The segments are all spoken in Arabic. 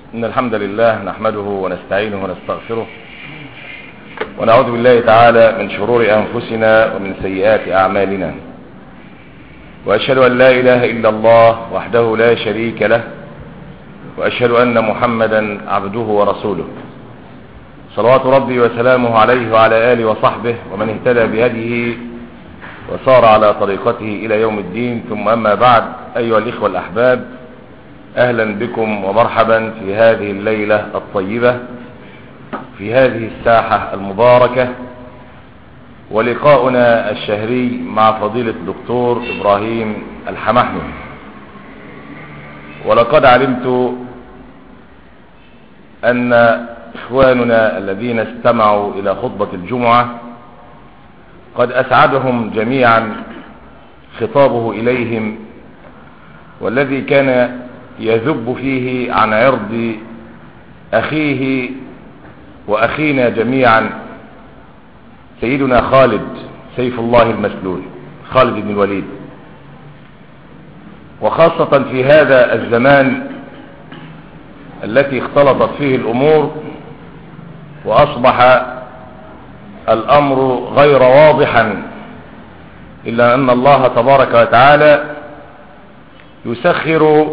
إن الحمد لله نحمده ونستعينه ونستغفره ونعوذ بالله تعالى من شرور أنفسنا ومن سيئات أعمالنا، وأشهد أن لا إله إلا الله وحده لا شريك له، وأشهد أن محمدا عبده ورسوله، صلوات ربي وسلامه عليه وعلى آله وصحبه ومن اهتدى بهديه وصار على طريقته إلى يوم الدين. ثم أما بعد، أيها الإخوة الأحباب، أهلا بكم ومرحبا في هذه الليلة الطيبة في هذه الساحة المباركة، ولقاؤنا الشهري مع فضيلة الدكتور إبراهيم الحمحمي. ولقد علمت أن إخواننا الذين استمعوا إلى خطبة الجمعة قد أسعدهم جميعا خطابه إليهم، والذي كان يذب فيه عن عرض أخيه وأخينا جميعا سيدنا خالد سيف الله المسلول، خالد بن الوليد، وخاصة في هذا الزمان التي اختلطت فيه الأمور وأصبح الأمر غير واضحا، إلا أن الله تبارك وتعالى يسخر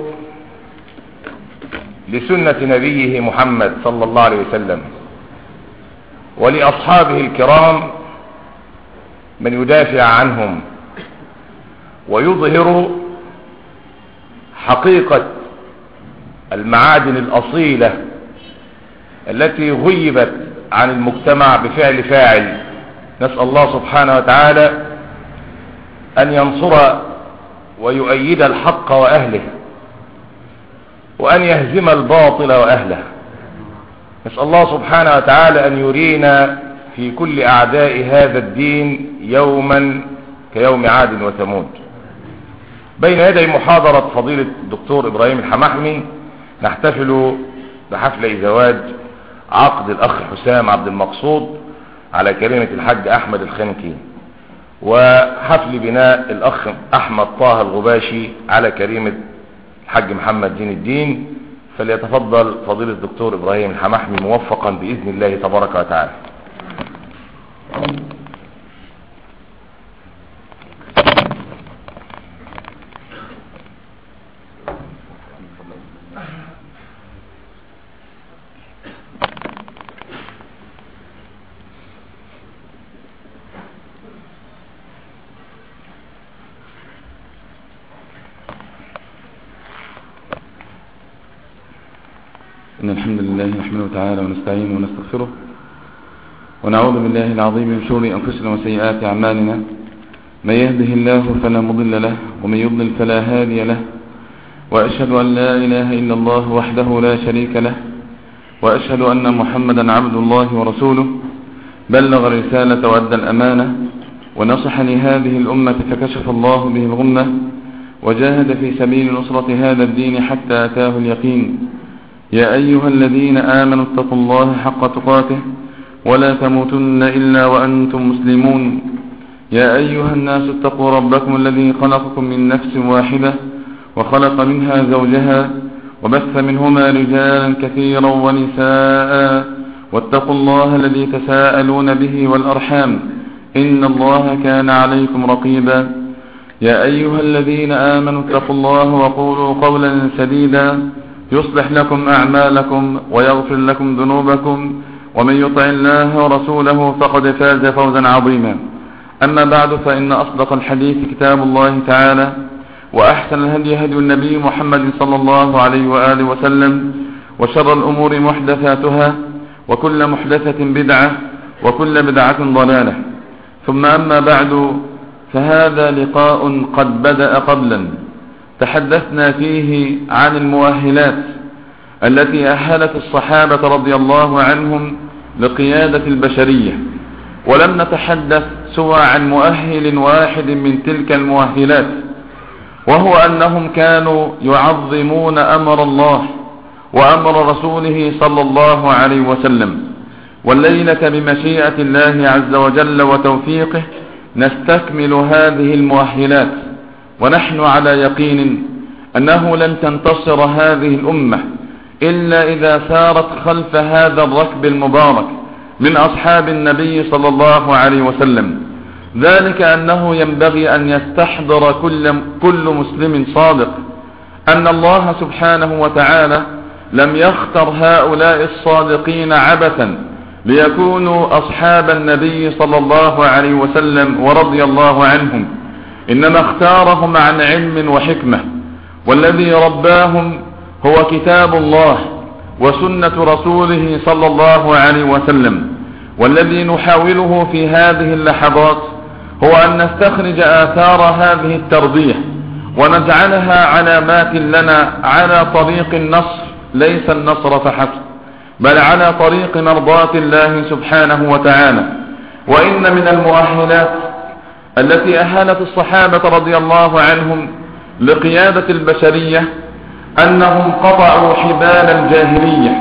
لسنة نبيه محمد صلى الله عليه وسلم ولأصحابه الكرام من يدافع عنهم ويظهر حقيقة المعادن الأصيلة التي غيبت عن المجتمع بفعل فاعل. نسأل الله سبحانه وتعالى أن ينصر ويؤيد الحق وأهله، وأن يهزم الباطل وأهله. نسأل الله سبحانه وتعالى أن يرينا في كل أعداء هذا الدين يوما كيوم عاد وثمود. بين يدي محاضرة فضيلة الدكتور إبراهيم الحمحمي نحتفل بحفل زواج عقد الأخ حسام عبد المقصود على كلمة الحاج أحمد الخنكي، وحفل بناء الأخ أحمد طه الغباشي على كلمة الحاج محمد دين الدين. فليتفضل فضيلة الدكتور إبراهيم الحمحمي موفقا بإذن الله تبارك وتعالى. إن الحمد لله نحمده تعالى ونستعينه ونستغفره ونعوذ بالله العظيم من شرور أنفسنا وسيئات أعمالنا. من يهده الله فلا مضل له ومن يضلل فلا هادي له، وأشهد أن لا إله إلا الله وحده لا شريك له، وأشهد أن محمدا عبد الله ورسوله، بلغ الرسالة وأدى الأمانة ونصح لهذه الأمة فكشف الله به الغمة، وجاهد في سبيل نصرة هذا الدين حتى أتاه اليقين. يا أيها الذين آمنوا اتقوا الله حق تقاته ولا تموتن إلا وأنتم مسلمون. يا أيها الناس اتقوا ربكم الذي خلقكم من نفس واحدة وخلق منها زوجها وبث منهما رجالا كثيرا ونساء، واتقوا الله الذي تساءلون به والأرحام إن الله كان عليكم رقيبا. يا أيها الذين آمنوا اتقوا الله وقولوا قولا سديدا يصلح لكم أعمالكم ويغفر لكم ذنوبكم، ومن يطع الله ورسوله فقد فاز فوزا عظيما. أما بعد، فإن أصدق الحديث كتاب الله تعالى، وأحسن الهدي هدي النبي محمد صلى الله عليه وآله وسلم، وشر الأمور محدثاتها، وكل محدثة بدعة، وكل بدعة ضلالة. ثم أما بعد، فهذا لقاء قد بدأ قبلا تحدثنا فيه عن المؤهلات التي أهلت الصحابة رضي الله عنهم لقيادة البشرية، ولم نتحدث سوى عن مؤهل واحد من تلك المؤهلات، وهو أنهم كانوا يعظمون أمر الله وأمر رسوله صلى الله عليه وسلم. والليلة بمشيئة الله عز وجل وتوفيقه نستكمل هذه المؤهلات، ونحن على يقين أنه لن تنتصر هذه الأمة إلا إذا سارت خلف هذا الركب المبارك من أصحاب النبي صلى الله عليه وسلم. ذلك أنه ينبغي أن يستحضر كل مسلم صادق أن الله سبحانه وتعالى لم يختر هؤلاء الصادقين عبثا ليكونوا أصحاب النبي صلى الله عليه وسلم ورضي الله عنهم، إنما اختارهم عن علم وحكمة، والذي رباهم هو كتاب الله وسنة رسوله صلى الله عليه وسلم. والذي نحاوله في هذه اللحظات هو أن نستخرج آثار هذه التربية ونجعلها علامات لنا على طريق النصر، ليس النصر فحسب، بل على طريق مرضاة الله سبحانه وتعالى. وإن من المؤهلات التي أهلت الصحابة رضي الله عنهم لقيادة البشرية أنهم قطعوا حبال الجاهلية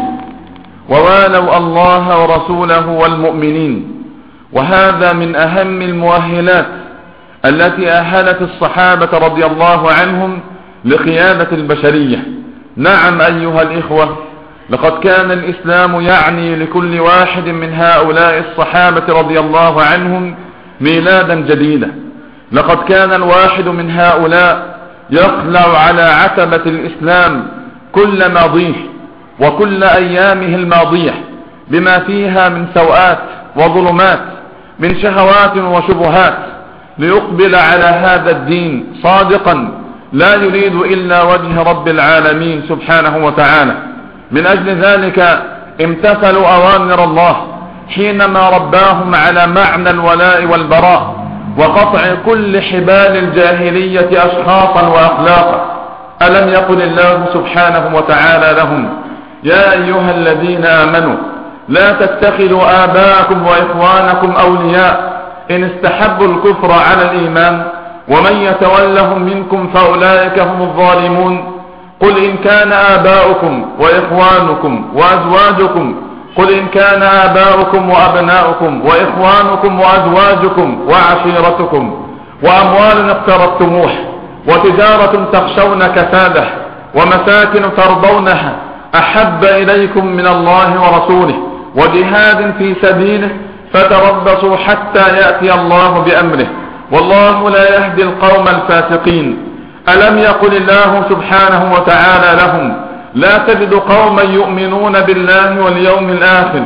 ووالوا الله ورسوله والمؤمنين، وهذا من أهم المؤهلات التي أهلت الصحابة رضي الله عنهم لقيادة البشرية. نعم أيها الإخوة، لقد كان الإسلام يعني لكل واحد من هؤلاء الصحابة رضي الله عنهم ميلادا جديدا. لقد كان الواحد من هؤلاء يقلع على عتبة الإسلام كل ماضيه وكل أيامه الماضية بما فيها من سوءات وظلمات، من شهوات وشبهات، ليقبل على هذا الدين صادقا لا يريد إلا وجه رب العالمين سبحانه وتعالى. من أجل ذلك امتثلوا أوامر الله حينما رباهم على معنى الولاء والبراء وقطع كل حبال الجاهلية أشخاصا وأخلاقا. ألم يقل الله سبحانه وتعالى لهم: يا أيها الذين آمنوا لا تتخذوا آباءكم وإخوانكم أولياء إن استحبوا الكفر على الإيمان ومن يتولهم منكم فأولئك هم الظالمون. قل إن كان آباؤكم وإخوانكم وأزواجكم قل إن كان آباؤكم وأبناؤكم وإخوانكم وأزواجكم وعشيرتكم وأموال اقترفتموها وتجارة تخشون كسادها ومساكن ترضونها أحب إليكم من الله ورسوله وجهاد في سبيله فتربصوا حتى يأتي الله بأمره والله لا يهدي القوم الفاسقين. ألم يقل الله سبحانه وتعالى لهم: لا تجد قوما يؤمنون بالله واليوم الآخر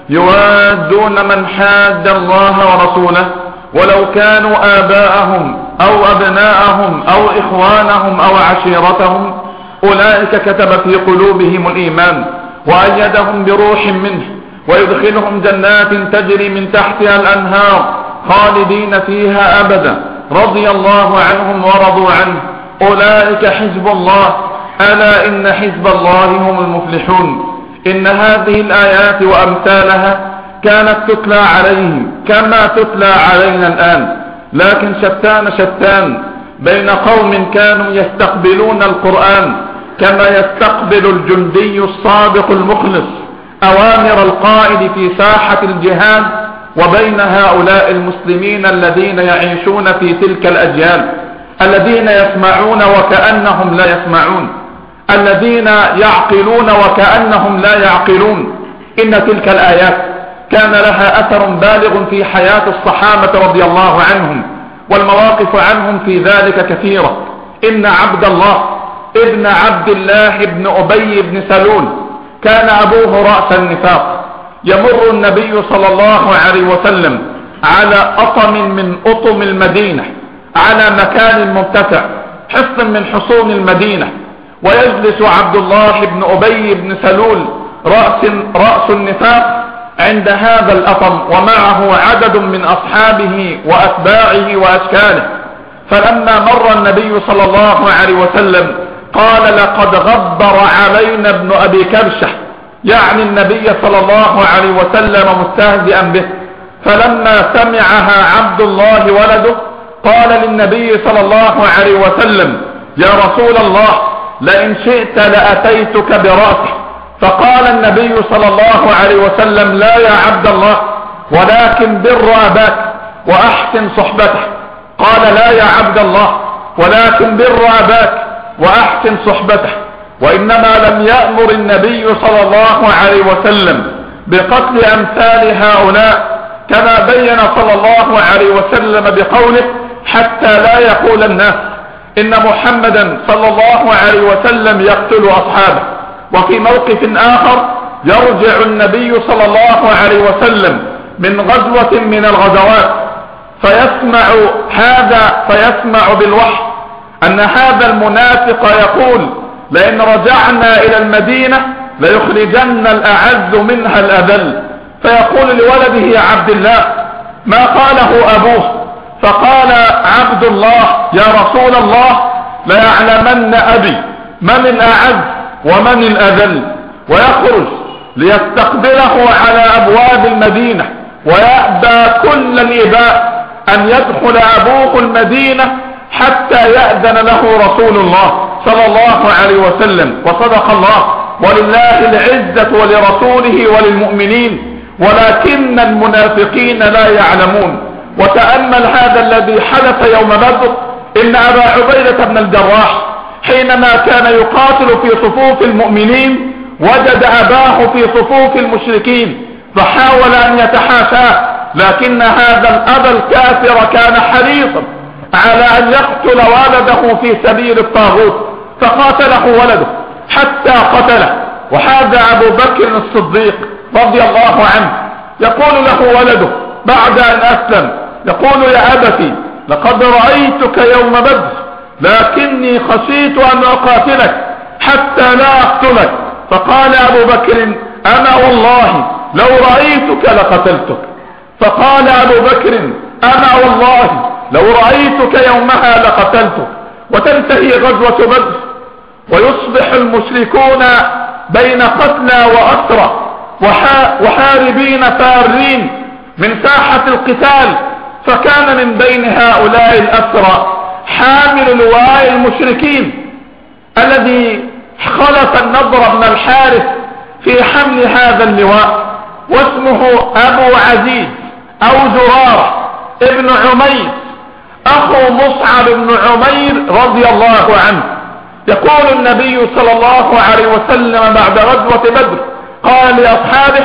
يوادون من حاد الله ورسوله ولو كانوا آباءهم أو أبناءهم أو إخوانهم أو عشيرتهم أولئك كتب في قلوبهم الإيمان وأيدهم بروح منه ويدخلهم جنات تجري من تحتها الأنهار خالدين فيها أبدا رضي الله عنهم ورضوا عنه أولئك حزب الله ألا إن حزب الله هم المفلحون. إن هذه الآيات وأمثالها كانت تتلى عليهم كما تتلى علينا الآن، لكن شتان بين قوم كانوا يستقبلون القرآن كما يستقبل الجندي الصادق المخلص أوامر القائد في ساحة الجهاد، وبين هؤلاء المسلمين الذين يعيشون في تلك الأجيال، الذين يسمعون وكأنهم لا يسمعون، الذين يعقلون وكأنهم لا يعقلون. إن تلك الآيات كان لها أثر بالغ في حياة الصحابة رضي الله عنهم، والمواقف عنهم في ذلك كثيرة. إن عبد الله ابن عبد الله ابن أبي بن سلول كان أبوه رأس النفاق. يمر النبي صلى الله عليه وسلم على أطم من أطم المدينة، على مكان مرتفع حصن من حصون المدينة، ويجلس عبد الله بن أبي بن سلول رأس النفاق عند هذا الأطم ومعه عدد من أصحابه وأتباعه وأشكاله. فلما مر النبي صلى الله عليه وسلم قال: لقد غبر علينا ابن أبي كبشة، يعني النبي صلى الله عليه وسلم مستهزئا به. فلما سمعها عبد الله ولده قال للنبي صلى الله عليه وسلم: يا رسول الله لئن شئت لأتيتك برأسه. فقال النبي صلى الله عليه وسلم: لا يا عبد الله، ولكن بر أباك وأحسن صحبته. قال: لا يا عبد الله، ولكن بر أباك وأحسن صحبته. وإنما لم يأمر النبي صلى الله عليه وسلم بقتل أمثال هؤلاء، كما بين صلى الله عليه وسلم بقوله: حتى لا يقول الناس إن محمدا صلى الله عليه وسلم يقتل أصحابه. وفي موقف آخر يرجع النبي صلى الله عليه وسلم من غزوة من الغزوات فيسمع بالوحي أن هذا المنافق يقول: لئن رجعنا إلى المدينة ليخرجن الأعز منها الأذل. فيقول لولده عبد الله: ما قاله أبوه؟ فقال عبد الله: يا رسول الله، ليعلمن أبي من الأعز ومن الأذل. ويخرج ليستقبله على أبواب المدينة، ويأبى كل الإباء أن يدخل أبوه المدينة حتى يأذن له رسول الله صلى الله عليه وسلم. وصدق الله، ولله العزة ولرسوله وللمؤمنين ولكن المنافقين لا يعلمون. وتأمل هذا الذي حدث يوم بدر. إن أبا عبيدة بن الجراح حينما كان يقاتل في صفوف المؤمنين وجد أباه في صفوف المشركين، فحاول أن يتحاشاه، لكن هذا الأب الكافر كان حريصا على أن يقتل ولده في سبيل الطاغوت، فقاتله ولده حتى قتله. وهذا أبو بكر الصديق رضي الله عنه يقول له ولده بعد أن أسلم، يقول: يا أبتي، لقد رأيتك يوم بدر، لكني خشيت أن أقاتلك حتى لا أقتلك. فقال أبو بكر: أنا والله لو رأيتك لقتلتك. فقال أبو بكر: أنا والله لو رأيتك يومها لقتلتك. وتنتهي غزوة بدر، ويصبح المشركون بين قتلى وأسرى وحاربين فارين من ساحة القتال. فكان من بين هؤلاء الأسرى حامل لواء المشركين الذي خلف النضر بن الحارث في حمل هذا اللواء، واسمه أبو عزيز أو زرارة ابن عمير أخو مصعب بن عمير رضي الله عنه. يقول النبي صلى الله عليه وسلم بعد غزوة بدر، قال لأصحابه: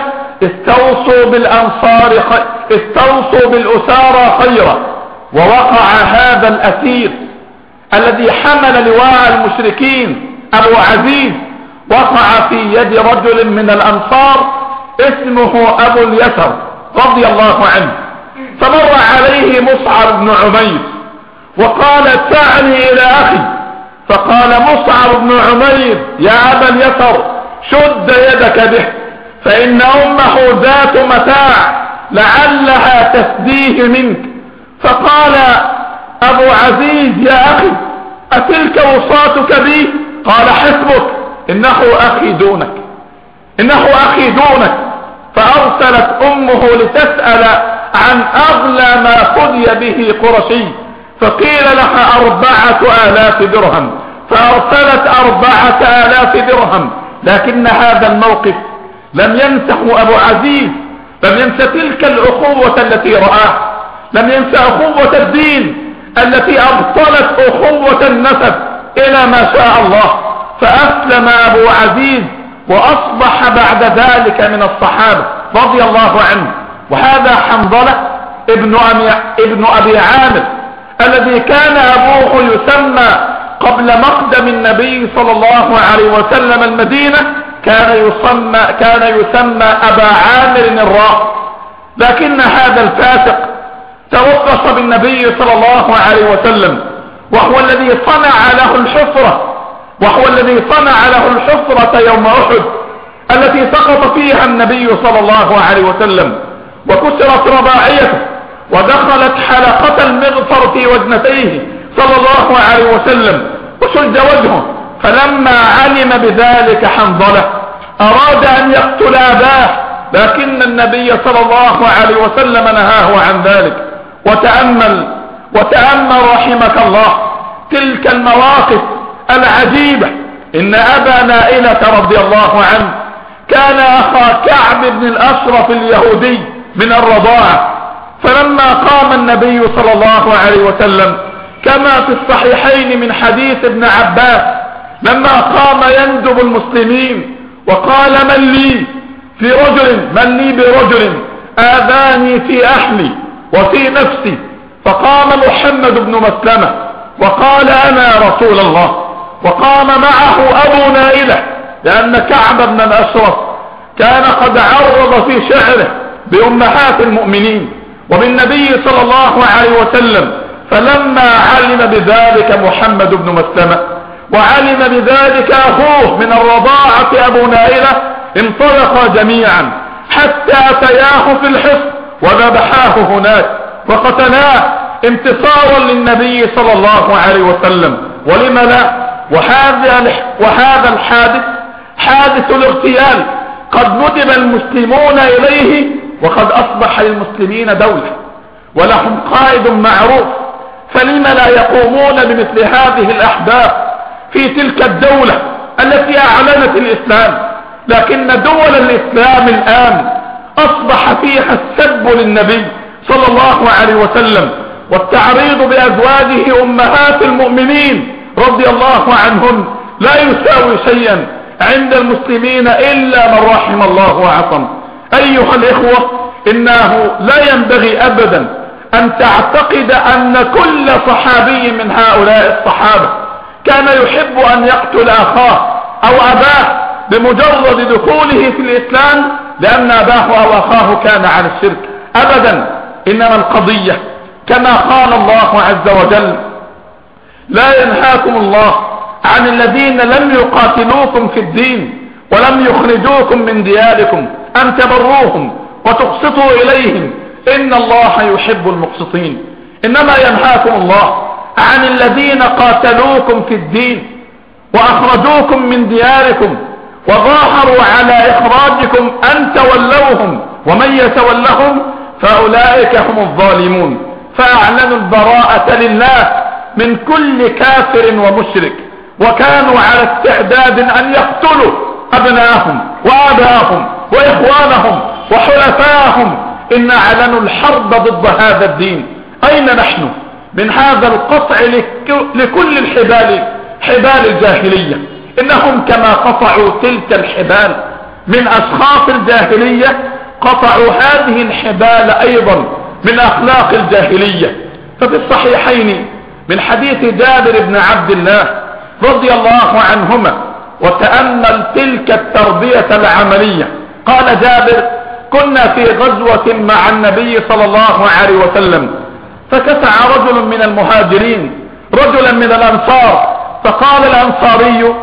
استوصوا بالأسارى خيرا. ووقع هذا الأسير الذي حمل لواء المشركين أبو عزيز وقع في يد رجل من الأنصار اسمه أبو اليسر رضي الله عنه. فمر عليه مصعب بن عمير وقال: دعني إلى أخي. فقال مصعب بن عمير: يا أبا اليسر، شد يدك به، فإن أمه ذات متاع لعلها تفديه منك. فقال أبو عزيز: يا أخي، أتلك وصاتك بي؟ قال: حسبك، إنه أخي دونك، إنه أخي دونك. فأرسلت أمه لتسأل عن أغلى ما فدي به قرشي، فقيل لها 4000 درهم، فأرسلت 4000 درهم. لكن هذا الموقف لم ينسه أبو عزيز، لم ينس تلك الأخوة التي رآها، لم ينس أخوة الدين التي أبطلت أخوة النسب إلى ما شاء الله. فأسلم أبو عزيز وأصبح بعد ذلك من الصحابة رضي الله عنه. وهذا حنظلة ابن أبي عامر الذي كان أبوه يسمى قبل مقدم النبي صلى الله عليه وسلم المدينة كان يسمى أبا عامر الراء. لكن هذا الفاسق توقص بالنبي صلى الله عليه وسلم، وهو الذي صنع له الحفرة يوم أحد التي سقط فيها النبي صلى الله عليه وسلم، وكسرت رباعيته، ودخلت حلقة المغفر في وجنتيه صلى الله عليه وسلم، وشج وجهه. فلما علم بذلك حنظلة أراد أن يقتل أباه، لكن النبي صلى الله عليه وسلم نهاه عن ذلك. وتأمل رحمك الله تلك المواقف العجيبة. إن أبا نائلة رضي الله عنه كان أخا كعب بن الأشرف اليهودي من الرضاعة، فلما قام النبي صلى الله عليه وسلم كما في الصحيحين من حديث ابن عباس لما قام يندب المسلمين وقال من لي برجل آذاني في أهلي وفي نفسي، فقام محمد بن مسلمة وقال أنا رسول الله، وقام معه أبو نائلة، لأن كعب بن الأشرف كان قد عرض في شعره بأمهات المؤمنين وبالنبي صلى الله عليه وسلم. فلما علم بذلك محمد بن مسلمة وعلم بذلك أخوه من الرضاعة أبو نائلة انطلقا جميعا حتى أتياه في الحصن وذبحاه هناك وقتلاه انتصارا للنبي صلى الله عليه وسلم. ولم لا؟ وهذا الحادث حادث الاغتيال قد ندب المسلمون إليه، وقد أصبح للمسلمين دولة ولهم قائد معروف، فلم لا يقومون بمثل هذه الأحداث في تلك الدولة التي أعلنت الإسلام؟ لكن دول الإسلام الآن أصبح فيها السب للنبي صلى الله عليه وسلم والتعريض بأزواجه أمهات المؤمنين رضي الله عنهن لا يساوي شيئا عند المسلمين إلا من رحم الله وعصم. أيها الإخوة، إنه لا ينبغي أبدا أن تعتقد أن كل صحابي من هؤلاء الصحابة كان يحب أن يقتل أخاه أو أباه بمجرد دخوله في الإسلام لأن أباه أو أخاه كان على الشرك. أبدا، إنما القضية كما قال الله عز وجل: لا ينهاكم الله عن الذين لم يقاتلوكم في الدين ولم يخرجوكم من دياركم أن تبروهم وتقسطوا إليهم إن الله يحب المقسطين. إنما ينهاكم الله عن الذين قاتلوكم في الدين وأخرجوكم من دياركم وظاهروا على إخراجكم أن تولوهم ومن يتولهم فأولئك هم الظالمون. فأعلنوا البراءة لله من كل كافر ومشرك، وكانوا على استعداد أن يقتلوا أبناءهم وآباءهم وإخوانهم وحلفاءهم. إن أعلنوا الحرب ضد هذا الدين. أين نحن من هذا القطع لكل الحبال، حبال الجاهلية؟ إنهم كما قطعوا تلك الحبال من أشخاص الجاهلية قطعوا هذه الحبال أيضا من أخلاق الجاهلية. ففي الصحيحين من حديث جابر بن عبد الله رضي الله عنهما، وتأمل تلك التربية العملية. قال جابر: كنا في غزوة مع النبي صلى الله عليه وسلم، فكسع رجل من المهاجرين رجلا من الأنصار، فقال الأنصاري: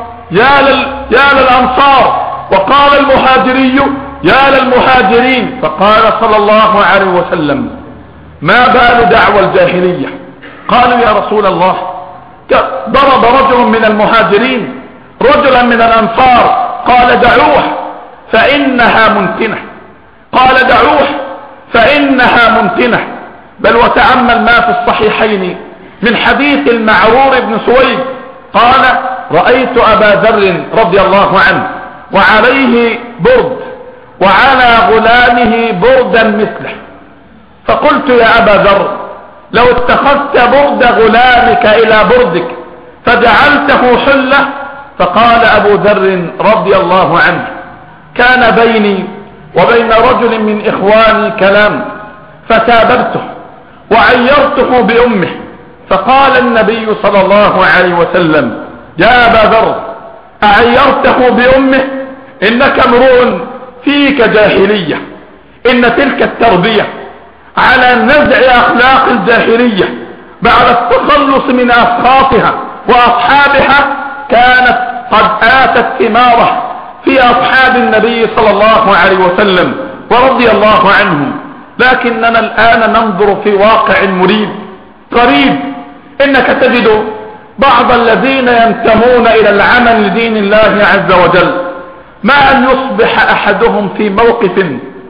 يا للأنصار، وقال المهاجري: يا للمهاجرين. فقال صلى الله عليه وسلم: ما بال دعوى الجاهلية؟ قالوا: يا رسول الله، ضرب رجل من المهاجرين رجلا من الأنصار. قال: دعوه فإنها منتنة. قال: دعوه فإنها منتنة. بل وتأمل ما في الصحيحين من حديث المعرور بن سويد قال: رأيت أبا ذر رضي الله عنه وعليه برد وعلى غلامه بردا مثله، فقلت: يا أبا ذر، لو اتخذت برد غلامك إلى بردك فجعلته حلة. فقال أبو ذر رضي الله عنه: كان بيني وبين رجل من إخواني كلام فسابرته وعيرته بأمه. فقال النبي صلى الله عليه وسلم: يا أبا ذر، أعيرته بأمه؟ إنك امرؤ فيك جاهلية. إن تلك التربية على نزع أخلاق الجاهلية بعد التخلص من أشخاصها وأصحابها كانت قد آتت ثماره في أصحاب النبي صلى الله عليه وسلم ورضي الله عنهم. لكننا الآن ننظر في واقع مريب غريب. إنك تجد بعض الذين ينتمون إلى العمل لدين الله عز وجل، ما أن يصبح أحدهم في موقف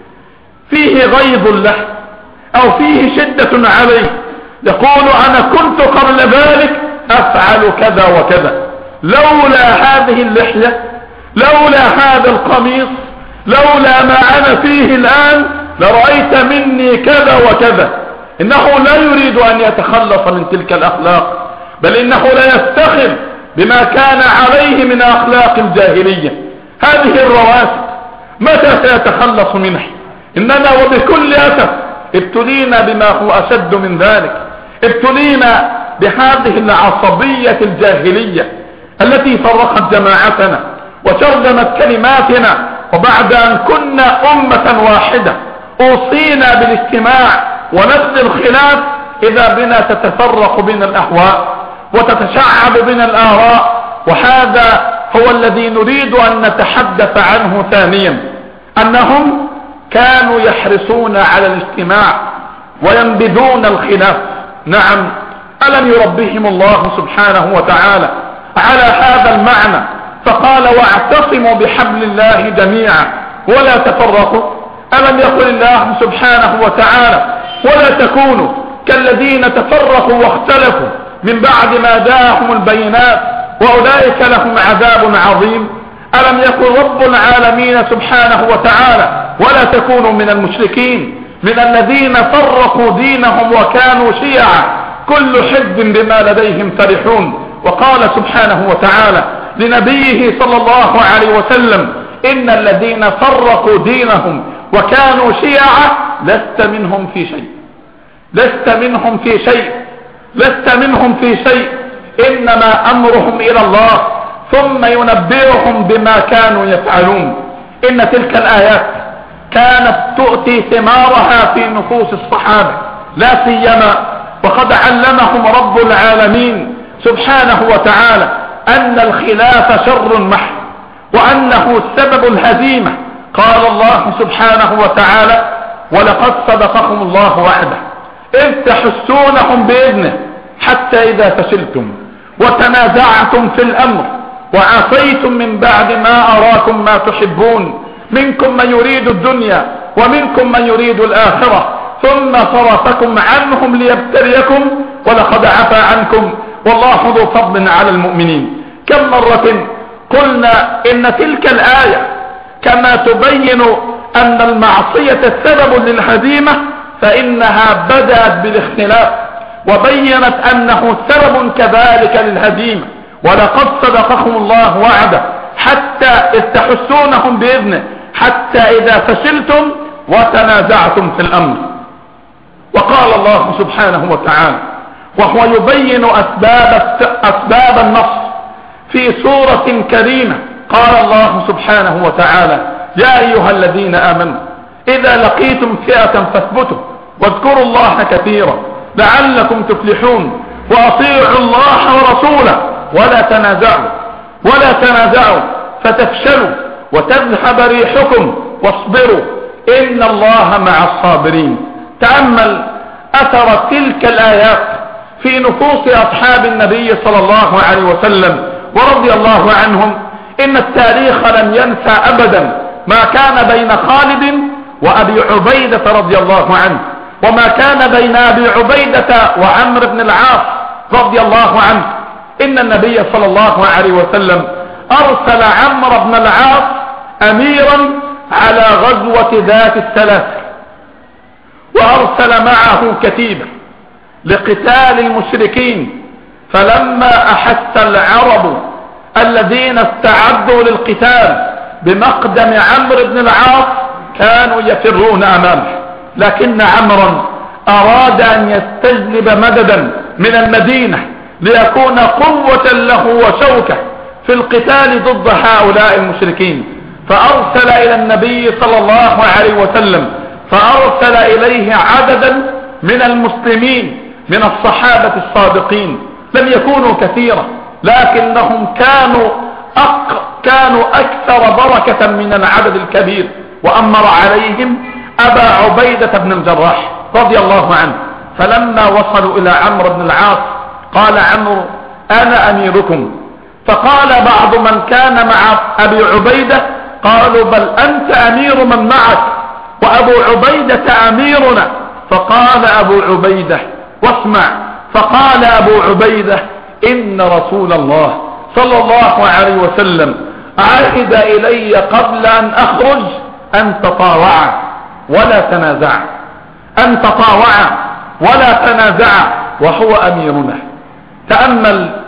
فيه غيظ له أو فيه شدة عليه يقول: أنا كنت قبل ذلك أفعل كذا وكذا، لولا هذه اللحية، لولا هذا القميص، لولا ما أنا فيه الآن لرأيت مني كذا وكذا. إنه لا يريد أن يتخلص من تلك الأخلاق، بل إنه لا يفتخر بما كان عليه من أخلاق الجاهلية. هذه الرواسب متى سيتخلص منها؟ إننا وبكل أسف ابتلينا بما هو أشد من ذلك، ابتلينا بهذه العصبية الجاهلية التي فرقت جماعتنا وترجمت كلماتنا، وبعد أن كنا أمة واحدة أوصينا بالاجتماع ونبذ الخلاف، إذا بنا تتفرق بنا الأهواء وتتشعب بنا الآراء. وهذا هو الذي نريد أن نتحدث عنه ثانيا، أنهم كانوا يحرصون على الاجتماع وينبذون الخلاف. نعم، ألم يربهم الله سبحانه وتعالى على هذا المعنى فقال واعتصموا بحبل الله جميعا ولا تفرقوا؟ ألم يقل الله سبحانه وتعالى ولا تكونوا كالذين تفرقوا واختلفوا من بعد ما جاءهم البينات وأولئك لهم عذاب عظيم؟ ألم يقل رب العالمين سبحانه وتعالى ولا تكونوا من المشركين من الذين فرقوا دينهم وكانوا شيعا كل حزب بما لديهم فرحون؟ وقال سبحانه وتعالى لنبيه صلى الله عليه وسلم إن الذين فرقوا دينهم وكانوا شيعا لست منهم في شيء، لست منهم في شيء، لست منهم في شيء، إنما أمرهم إلى الله ثم ينبئهم بما كانوا يفعلون. إن تلك الآيات كانت تؤتي ثمارها في نفوس الصحابة لا سيما، وقد علمهم رب العالمين سبحانه وتعالى أن الخلاف شر محض وأنه سبب الهزيمة. قال الله سبحانه وتعالى ولقد صدقكم الله وعده إذ تحسونهم بإذنه حتى إذا فشلتم وتنازعتم في الأمر وعصيتم من بعد ما أراكم ما تحبون منكم من يريد الدنيا ومنكم من يريد الآخرة ثم صرفكم عنهم ليبتليكم ولقد عفا عنكم والله ذو فضل على المؤمنين. كم مرة قلنا إن تلك الآية كما تبين أن المعصية سبب للهزيمة فإنها بدأت بالاختلاف وبينت أنه سبب كذلك للهزيمة. ولقد صدقكم الله وعده حتى إذ تحسونهم بإذنه حتى إذا فشلتم وتنازعتم في الأمر. وقال الله سبحانه وتعالى وهو يبين أسباب النصر في سورة كريمة، قال الله سبحانه وتعالى يا أيها الذين آمنوا إذا لقيتم فئة فاثبتوا واذكروا الله كثيرا لعلكم تفلحون وأطيعوا الله ورسوله ولا تنازعوا فتفشلوا وتذهب ريحكم واصبروا إن الله مع الصابرين. تأمل أثر تلك الآيات في نفوس أصحاب النبي صلى الله عليه وسلم ورضي الله عنهم. إن التاريخ لم ينسى أبدا ما كان بين خالد وأبي عبيدة رضي الله عنه وما كان بين أبي عبيدة وعمرو بن العاص رضي الله عنه. إن النبي صلى الله عليه وسلم أرسل عمرو بن العاص أميرا على غزوة ذات السلاسل وأرسل معه كتيبة لقتال المشركين. فلما أحس العرب الذين استعدوا للقتال بمقدم عمرو بن العاص كانوا يفرون أمامه، لكن عمرا أراد أن يستجلب مددا من المدينة ليكون قوة له وشوكة في القتال ضد هؤلاء المشركين. فأرسل إلى النبي صلى الله عليه وسلم فأرسل إليه عددا من المسلمين من الصحابة الصادقين، لم يكونوا كثيرا لكنهم كانوا أكثر بركة من العدد الكبير. وأمر عليهم أبا عبيدة بن الجراح رضي الله عنه. فلما وصلوا إلى عمرو بن العاص قال عمرو أنا أميركم. فقال بعض من كان مع أبي عبيدة قالوا بل أنت أمير من معك وأبو عبيدة أميرنا. فقال أبو عبيدة واسمع، فقال أبو عبيدة إن رسول الله صلى الله عليه وسلم عهد إلي قبل أن أخرج أن تطاوع ولا تنازع، أن تطاوع ولا تنازع وهو أميرنا. تأمل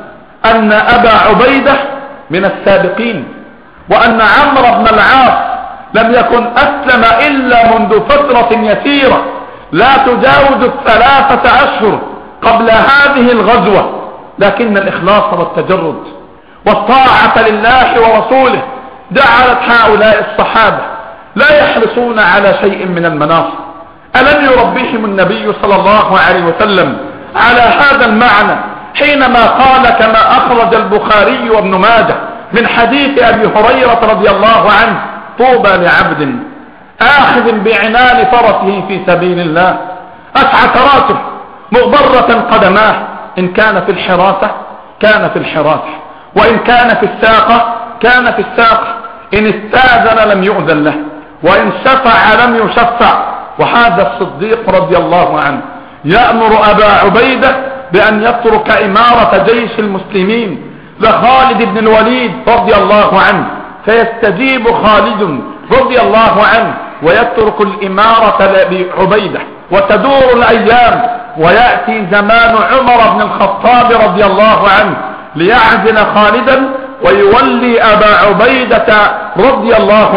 أن أبا عبيدة من السابقين، وأن عمرو بن العاص لم يكن أسلم إلا منذ فترة يسيرة لا تجاوز 3 أشهر قبل هذه الغزوة، لكن الإخلاص والتجرد والطاعة لله ورسوله جعلت هؤلاء الصحابة لا يحرصون على شيء من المناصب. ألم يربيهم النبي صلى الله عليه وسلم على هذا المعنى حينما قال كما أخرج البخاري وابن ماجه من حديث أبي هريرة رضي الله عنه: طوبى لعبد آخذ بعنان فرسه في سبيل الله أسعت راسه مغبرة قدماه، إن كان في الحراسة كان في الحراسة، وإن كان في الساقة كان في الساقة، إن استاذن لم يؤذن له، وإن شفع لم يشفع. وهذا الصديق رضي الله عنه يأمر أبا عبيدة بأن يترك إمارة جيش المسلمين لخالد بن الوليد رضي الله عنه، فيستجيب خالد رضي الله عنه ويترك الإمارة لأبي عبيدة، وتدور الأيام ويأتي زمان عمر بن الخطاب رضي الله عنه ليعزل خالدا ويولي أبا عبيدة رضي الله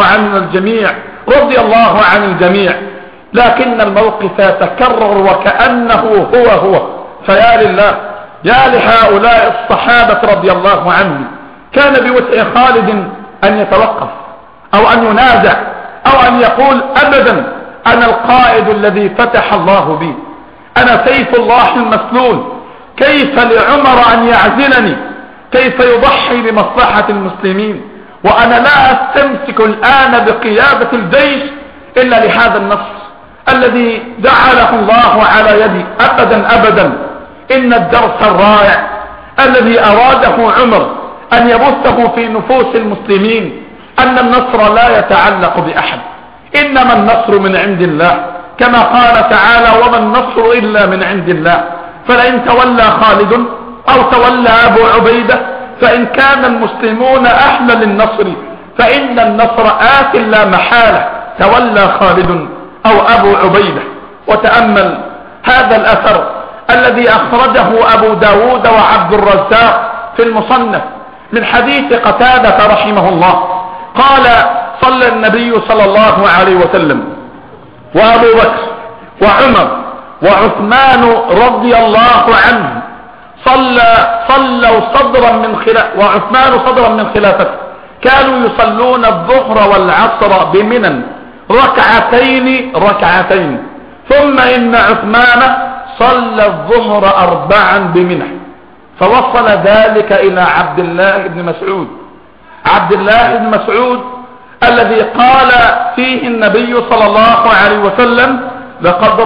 عن الجميع، لكن الموقف يتكرر وكأنه هو. فيا لله، يا لهؤلاء الصحابة رضي الله عنهم، كان بوسع خالد أن يتوقف أو أن ينازع أو أن يقول أبدا أنا القائد الذي فتح الله بي، أنا سيف الله المسلول، كيف لعمر أن يعزلني، كيف يضحي بمصلحة المسلمين، وأنا لا أستمسك الآن بقيادة الجيش إلا لهذا النصر الذي جعله الله على يدي. أبدا إن الدرس الرائع الذي أراده عمر أن يبثه في نفوس المسلمين أن النصر لا يتعلق بأحد، إنما النصر من عند الله، كما قال تعالى: وما النصر إلا من عند الله. فلئن تولى خالد أو تولى أبو عبيدة فإن كان المسلمون أهلا للنصر فإن النصر آت لا محالة، تولى خالد أو أبو عبيدة. وتأمل هذا الأثر الذي أخرجه أبو داود وعبد الرزاق في المصنف من حديث قتادة رحمه الله قال: صلى النبي صلى الله عليه وسلم وأبو بكر وعمر وعثمان رضي الله عنه صلوا وعثمان صدرا من خلافته، كانوا يصلون الظهر والعصر بمنى ركعتين، ثم إن عثمان صلى الظهر 4 بمنى. فوصل ذلك إلى عبد الله بن مسعود الذي قال فيه النبي صلى الله عليه وسلم: لقد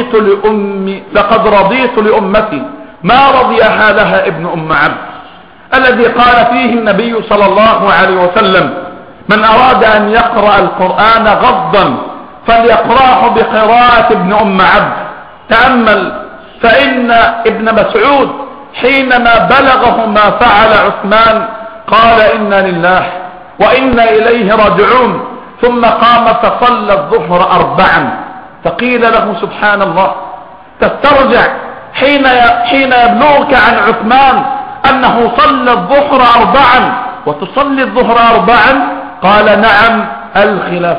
رضيت لأمتي ما رضيها لها ابن أم عبد، الذي قال فيه النبي صلى الله عليه وسلم: من أراد أن يقرأ القرآن غضا فليقرأه بقراءة ابن أم عبد. تأمل، فإن ابن مسعود حينما بلغه ما فعل عثمان قال: إنا لله وإنا إليه راجعون، ثم قام فصلى الظهر 4. فقيل له: سبحان الله، تسترجع حين يبلغك عن عثمان أنه صلى الظهر 4 وتصلي الظهر 4؟ قال: نعم الخلاف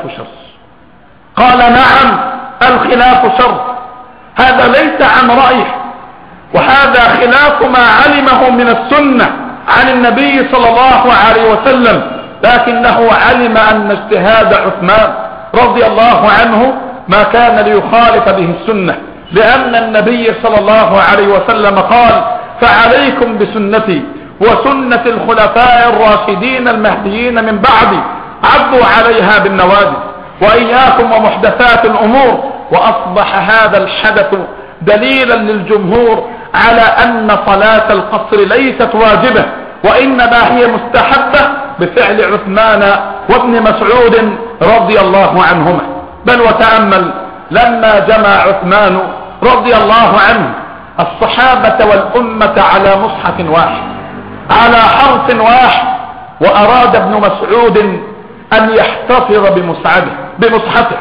شر. هذا ليس عن رأيه، وهذا خلاف ما علمه من السنة عن النبي صلى الله عليه وسلم، لكنه علم أن اجتهاد عثمان رضي الله عنه ما كان ليخالف به السنة، لأن النبي صلى الله عليه وسلم قال: فعليكم بسنتي وسنة الخلفاء الراشدين المهديين من بعدي، عضوا عليها بالنواجذ، وإياكم ومحدثات الأمور. وأصبح هذا الحدث دليلا للجمهور على أن صلاة القصر ليست واجبة، وإنما هي مستحبة بفعل عثمان وابن مسعود رضي الله عنهما. بل وتأمل، لما جمع عثمان رضي الله عنه الصحابة والأمة على مصحف واحد، على حرف واحد، وأراد ابن مسعود أن يحتفظ بمصحفه،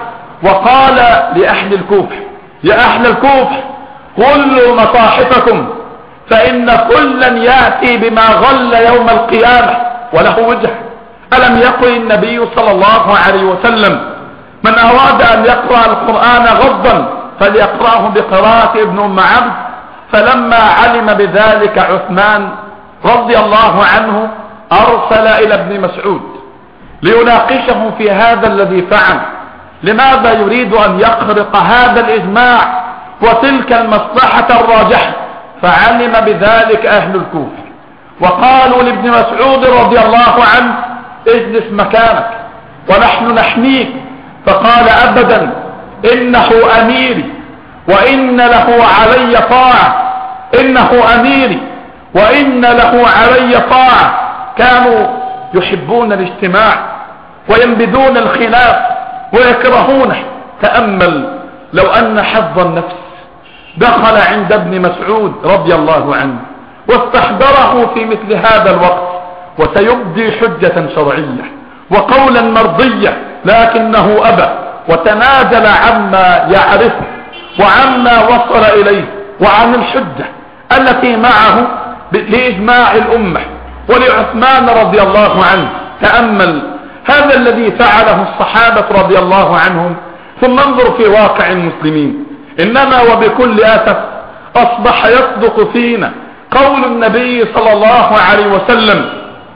وقال لأهل الكوفة: يا أهل الكوفة، غلوا مصاحفكم، فإن كلا يأتي بما غل يوم القيامة وله وجه. ألم يقل النبي صلى الله عليه وسلم من أراد أن يقرأ القرآن غضا فليقرأه بقراءة ابن أم عبد؟ فلما علم بذلك عثمان رضي الله عنه أرسل إلى ابن مسعود ليناقشه في هذا الذي فعل، لماذا يريد أن يخرق هذا الإجماع وتلك المصلحة الراجحة؟ فعلم بذلك أهل الكوفة وقالوا لابن مسعود رضي الله عنه اجلس مكانك ونحن نحميك، فقال أبدا، إنه أميري وإن له علي طاعة، إنه أميري وإن له علي طاعة. كانوا يحبون الاجتماع وينبذون الخلاف ويكرهونه. تأمل لو أن حظ النفس دخل عند ابن مسعود رضي الله عنه واستحضره في مثل هذا الوقت وسيبدي حجة شرعية وقولا مرضية، لكنه أبى وتنازل عما يعرفه وعما وصل إليه وعن الحجة التي معه لإجماع الأمة ولعثمان رضي الله عنه. تأمل هذا الذي فعله الصحابة رضي الله عنهم، ثم انظر في واقع المسلمين. إنما وبكل أسف أصبح يصدق فينا قول النبي صلى الله عليه وسلم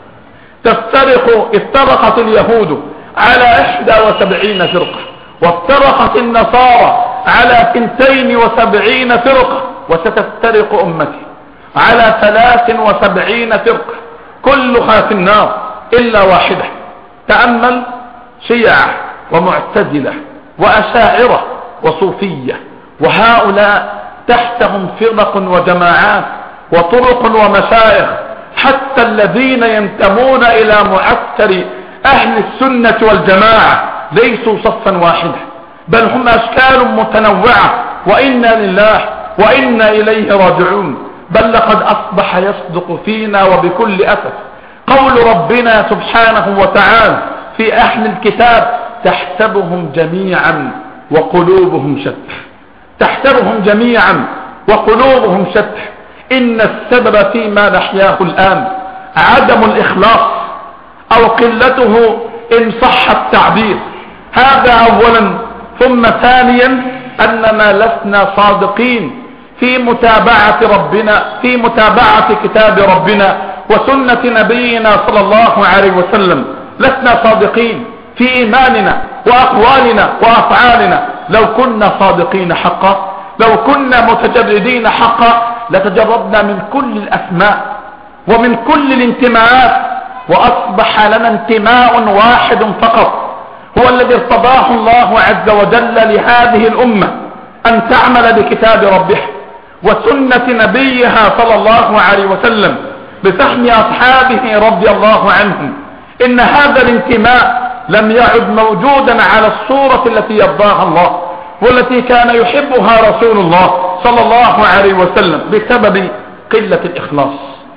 افترقت اليهود على 71 فرقة وافترقت النصارى على 72 فرقة وستفترق أمتي على 73 فرقة كلها في النار إلا واحدة. تأمل شيعة ومعتزلة وأشاعرة وصوفية، وهؤلاء تحتهم فرق وجماعات وطرق ومشايخ، حتى الذين ينتمون إلى معسكر أهل السنة والجماعة ليسوا صفا واحدا، بل هم أشكال متنوعة، وإنا لله وإنا إليه راجعون. بل لقد أصبح يصدق فينا وبكل أسف قول ربنا سبحانه وتعالى في أهل الكتاب تحسبهم جميعا وقلوبهم شتى، تحسبهم جميعا وقلوبهم شتى. إن السبب فيما نحياه الآن عدم الإخلاص أو قلته إن صح التعبير، هذا أولا. ثم ثانيا أننا لسنا صادقين في متابعة ربنا، في متابعة كتاب ربنا وسنة نبينا صلى الله عليه وسلم. لسنا صادقين في إيماننا وأقوالنا وأفعالنا. لو كنا صادقين حقا، لو كنا متجردين حقا، لتجردنا من كل الأسماء ومن كل الانتماءات، وأصبح لنا انتماء واحد فقط هو الذي ارتضاه الله عز وجل لهذه الأمة، أن تعمل بكتاب ربها وسنة نبيها صلى الله عليه وسلم بفهم أصحابه رضي الله عنهم. إن هذا الانتماء لم يعد موجودا على الصورة التي يرضاها الله والتي كان يحبها رسول الله صلى الله عليه وسلم، بسبب قلة الإخلاص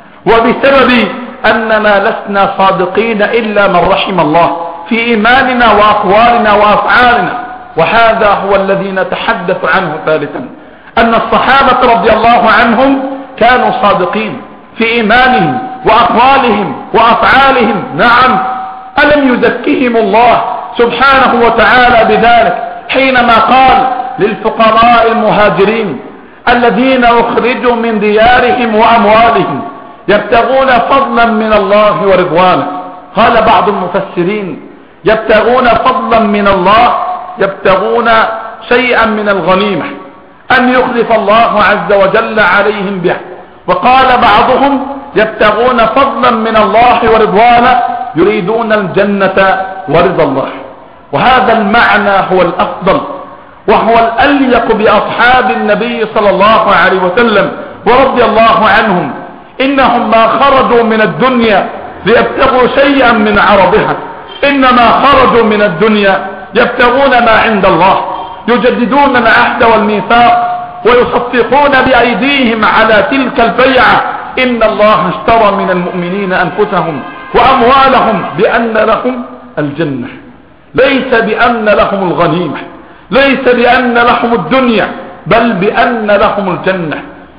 وبسبب أننا لسنا صادقين إلا من رحم الله في إيماننا وأقوالنا وأفعالنا. وهذا هو الذي نتحدث عنه ثالثا، أن الصحابة رضي الله عنهم كانوا صادقين في إيمانهم وأقوالهم وأفعالهم. نعم، ألم يزكهم الله سبحانه وتعالى بذلك حينما قال للفقراء المهاجرين الذين أخرجوا من ديارهم وأموالهم يبتغون فضلا من الله ورضوانه؟ قال بعض المفسرين يبتغون فضلا من الله، يبتغون شيئا من الغنيمة أن يخلف الله عز وجل عليهم به. وقال بعضهم يبتغون فضلا من الله ورضوانه، يريدون الجنة ورضا الله. وهذا المعنى هو الأفضل وهو الأليق بأصحاب النبي صلى الله عليه وسلم ورضي الله عنهم. إنهم ما خرجوا من الدنيا ليبتغوا شيئا من عرضها، إنما خرجوا من الدنيا يبتغون ما عند الله، يجددون العهد والميثاق ويصفقون بأيديهم على تلك البيعة. إن الله اشترى من المؤمنين أنفسهم وأموالهم بأن لهم الجنة، ليس بأن لهم الغنيمة، ليس بأن لهم الدنيا، بل بأن لهم الجنة.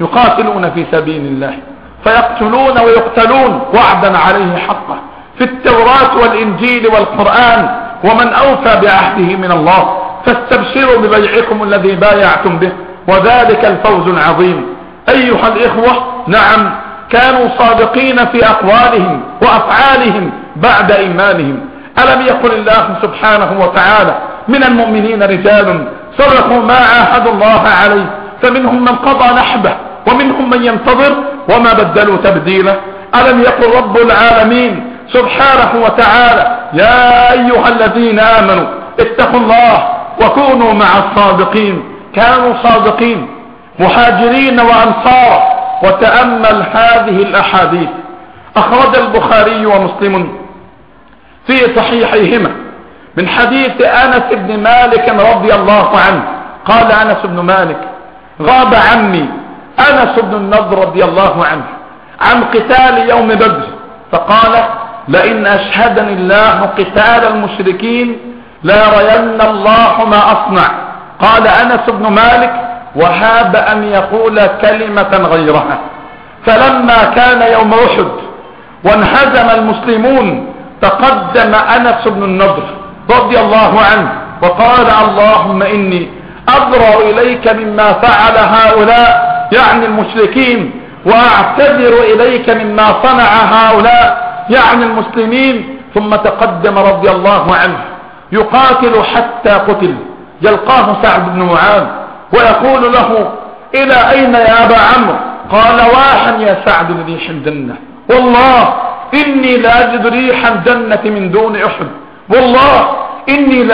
يقاتلون في سبيل الله فيقتلون ويقتلون وعدا عليه حقه في التوراة والإنجيل والقرآن، ومن أوفى بعهده من الله، فاستبشروا ببيعكم الذي بايعتم به وذلك الفوز العظيم. أيها الإخوة، نعم كانوا صادقين في أقوالهم وأفعالهم بعد إيمانهم. ألم يقل الله سبحانه وتعالى من المؤمنين رجال صدقوا ما عاهدوا الله عليه فمنهم من قضى نحبه ومنهم من ينتظر وما بدلوا تبديلا. ألم يقل رب العالمين سبحانه وتعالى يا أيها الذين آمنوا اتقوا الله وكونوا مع الصادقين. كانوا صادقين مهاجرين وأنصارا. وتأمل هذه الأحاديث أخرج البخاري ومسلم في صحيحيهما من حديث أنس بن مالك رضي الله عنه قال أنس بن مالك غاب عمي أنس بن النضر رضي الله عنه عن قتال يوم بدر، فقال لئن أشهدني الله قتال المشركين لا رين الله ما أصنع. قال أنس بن مالك وهاب أن يقول كلمة غيرها. فلما كان يوم أحد وانهزم المسلمون تقدم أنس بن النضر رضي الله عنه وقال اللهم إني أبرأ إليك مما فعل هؤلاء يعني المشركين، وأعتذر إليك مما صنع هؤلاء يعني المسلمين. ثم تقدم رضي الله عنه يقاتل حتى قتل. يلقاه سعد بن معاذ ويقول له إلى أين يا أبا عمرو؟ قال واحا يا سعد لريح الجنة، والله إني لأجد ريح الجنة من دون أحد، والله إني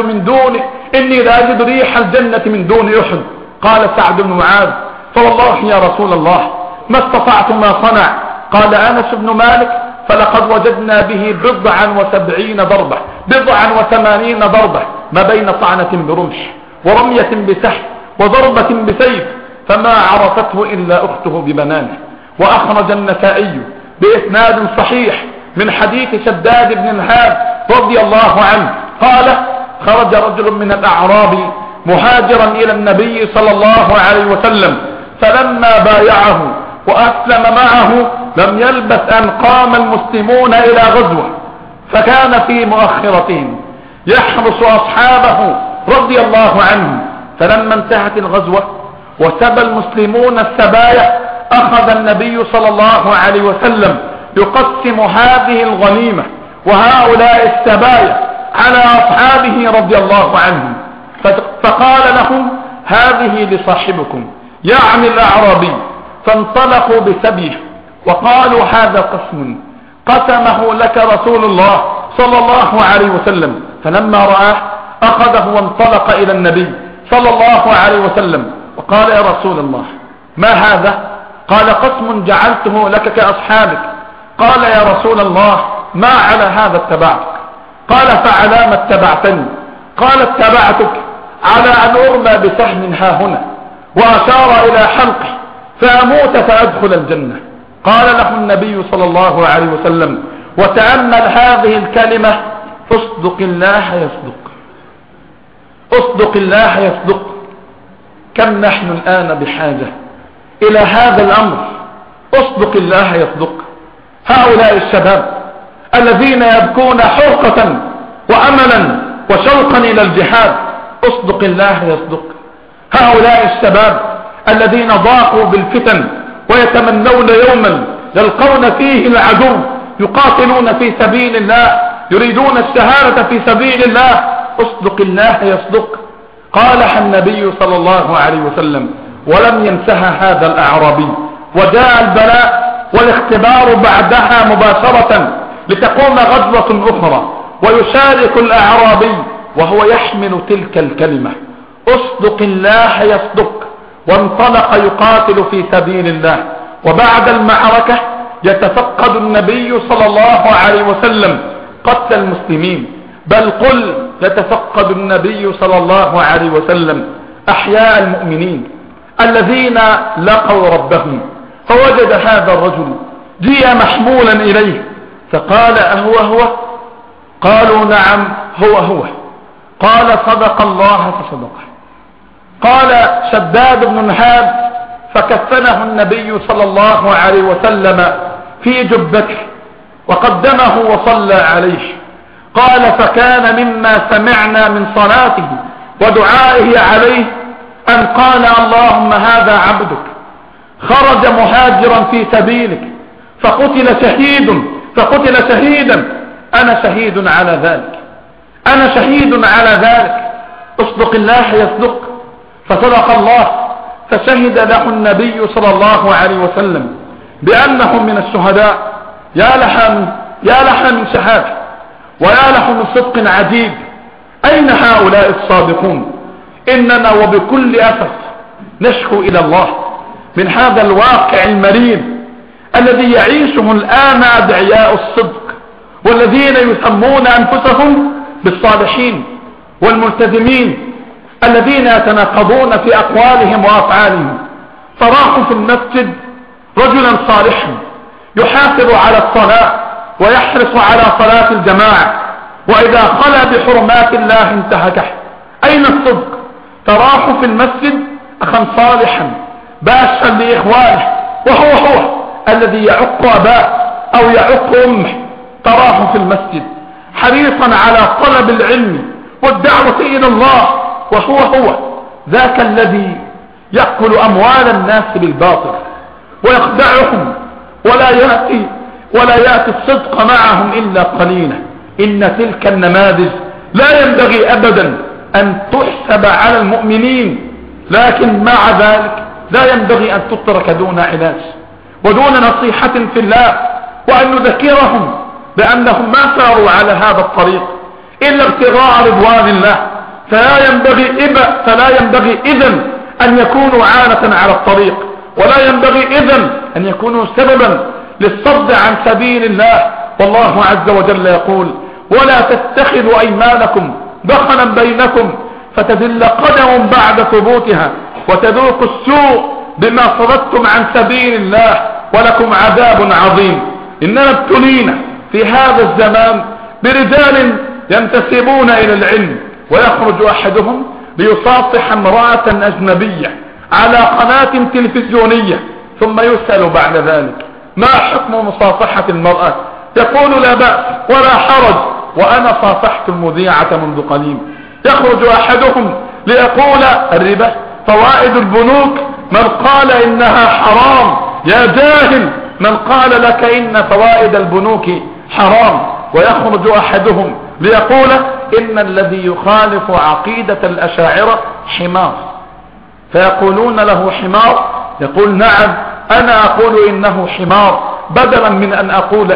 لأجد ريح الجنة من دون أحد. قال سعد بن معاذ فوالله يا رسول الله ما استطعت ما صنع. قال أنس بن مالك فلقد وجدنا به 87 ضربة ما بين طعنة برمح ورمية بسحر وضربة بسيف فما عرفته إلا أخته ببنانه. وأخرج النسائي بإسناد صحيح من حديث شداد بن الهاد رضي الله عنه قال خرج رجل من الأعراب مهاجرا إلى النبي صلى الله عليه وسلم، فلما بايعه وأسلم معه لم يلبث أن قام المسلمون إلى غزوة، فكان في مؤخرتهم يحرس أصحابه رضي الله عنهم. فلما انتهت الغزوة وسبى المسلمون السبايا أخذ النبي صلى الله عليه وسلم يقسم هذه الغنيمة وهؤلاء السبايا على أصحابه رضي الله عنهم، فقال لهم هذه لصاحبكم يعني الأعرابي. فانطلقوا بسبيه وقالوا هذا قسمه لك رسول الله صلى الله عليه وسلم. فلما رآه أخذه وانطلق إلى النبي صلى الله عليه وسلم وقال يا رسول الله ما هذا؟ قال قسم جعلته لك كأصحابك. قال يا رسول الله ما على هذا اتبعتك. قال فعلى ما اتبعتني؟ قال اتبعتك على أن أرمى بسهم ها هنا، وأشار إلى حلقه فأموت فأدخل الجنة. قال له النبي صلى الله عليه وسلم وتأمل هذه الكلمة اصدق الله يصدق، اصدق الله يصدق. كم نحن الآن بحاجة إلى هذا الأمر، اصدق الله يصدق. هؤلاء الشباب الذين يبكون حرقة وأملا وشوقا إلى الجهاد اصدق الله يصدق. هؤلاء الشباب الذين ضاقوا بالفتن ويتمنون يوما يلقون فيه العدو يقاتلون في سبيل الله يريدون الشهادة في سبيل الله اصدق الله يصدق. قالها النبي صلى الله عليه وسلم ولم ينسها هذا الأعرابي. وجاء البلاء والاختبار بعدها مباشرة لتقوم غزوة أخرى ويشارك الأعرابي وهو يحمل تلك الكلمة اصدق الله يصدق، وانطلق يقاتل في سبيل الله. وبعد المعركة يتفقد النبي صلى الله عليه وسلم قتل المسلمين، بل قل يتفقد النبي صلى الله عليه وسلم أحياء المؤمنين الذين لقوا ربهم. فوجد هذا الرجل جيء محمولا إليه فقال أهو؟ قالوا نعم هو. قال صدق الله فصدقه. قال شداد بن الهاد فكفنه النبي صلى الله عليه وسلم في جبته وقدمه وصلى عليه. قال فكان مما سمعنا من صلاته ودعائه عليه أن قال اللهم هذا عبدك خرج مهاجرا في سبيلك فقتل شهيدا أنا شهيد على ذلك، أنا شهيد على ذلك. اصدق الله يصدق، فصدق الله، فشهد له النبي صلى الله عليه وسلم بأنه من الشهداء. يا لها من شهادة ويا له من صدق عجيب. أين هؤلاء الصادقون؟ إننا وبكل أسف نشكو إلى الله من هذا الواقع المريض الذي يعيشه الآن أدعياء الصدق، والذين يسمون أنفسهم بالصالحين والملتزمين، الذين يتناقضون في أقوالهم وأفعالهم. تراه في المسجد رجلا صالحا يحافظ على الصلاة ويحرص على صلاة الجماعة، وإذا خلا بحرمات الله انتهكه. أين الصدق؟ تراه في المسجد أخا صالحا باشا لإخوانه، وهو الذي يعق أباه أو يعق أمه. تراه في المسجد حريصا على طلب العلم والدعوة إلى الله، وهو ذاك الذي يأكل أموال الناس بالباطل ويخدعهم ولا يأتي الصدق معهم إلا قليلا. إن تلك النماذج لا ينبغي أبدا أن تحسب على المؤمنين، لكن مع ذلك لا ينبغي أن تترك دون علاج ودون نصيحة في الله، وأن نذكرهم بأنهم ما ساروا على هذا الطريق إلا ابتغاء رضوان الله، فلا ينبغي إذن أن يكونوا عانة على الطريق، ولا ينبغي إذن أن يكونوا سببا للصد عن سبيل الله. والله عز وجل يقول ولا تتخذوا أيمانكم دخلا بينكم فتذل قدم بعد ثبوتها وتذوقوا السوء بما صددتم عن سبيل الله ولكم عذاب عظيم. إننا ابتلينا في هذا الزمان برجال ينتسبون إلى العلم، ويخرج أحدهم ليصافح امرأة أجنبية على قناة تلفزيونية، ثم يسأل بعد ذلك ما حكم مصافحة المرأة؟ يقول لا بأس ولا حرج، وأنا صافحت المذيعة منذ قليل. يخرج أحدهم ليقول الربا فوائد البنوك، من قال إنها حرام يا جاهل، من قال لك إن فوائد البنوك حرام. ويخرج أحدهم ليقول إن الذي يخالف عقيدة الأشاعرة حمار، فيقولون له حمار، يقول نعم أنا أقول إنه حمار، بدلا من أن أقول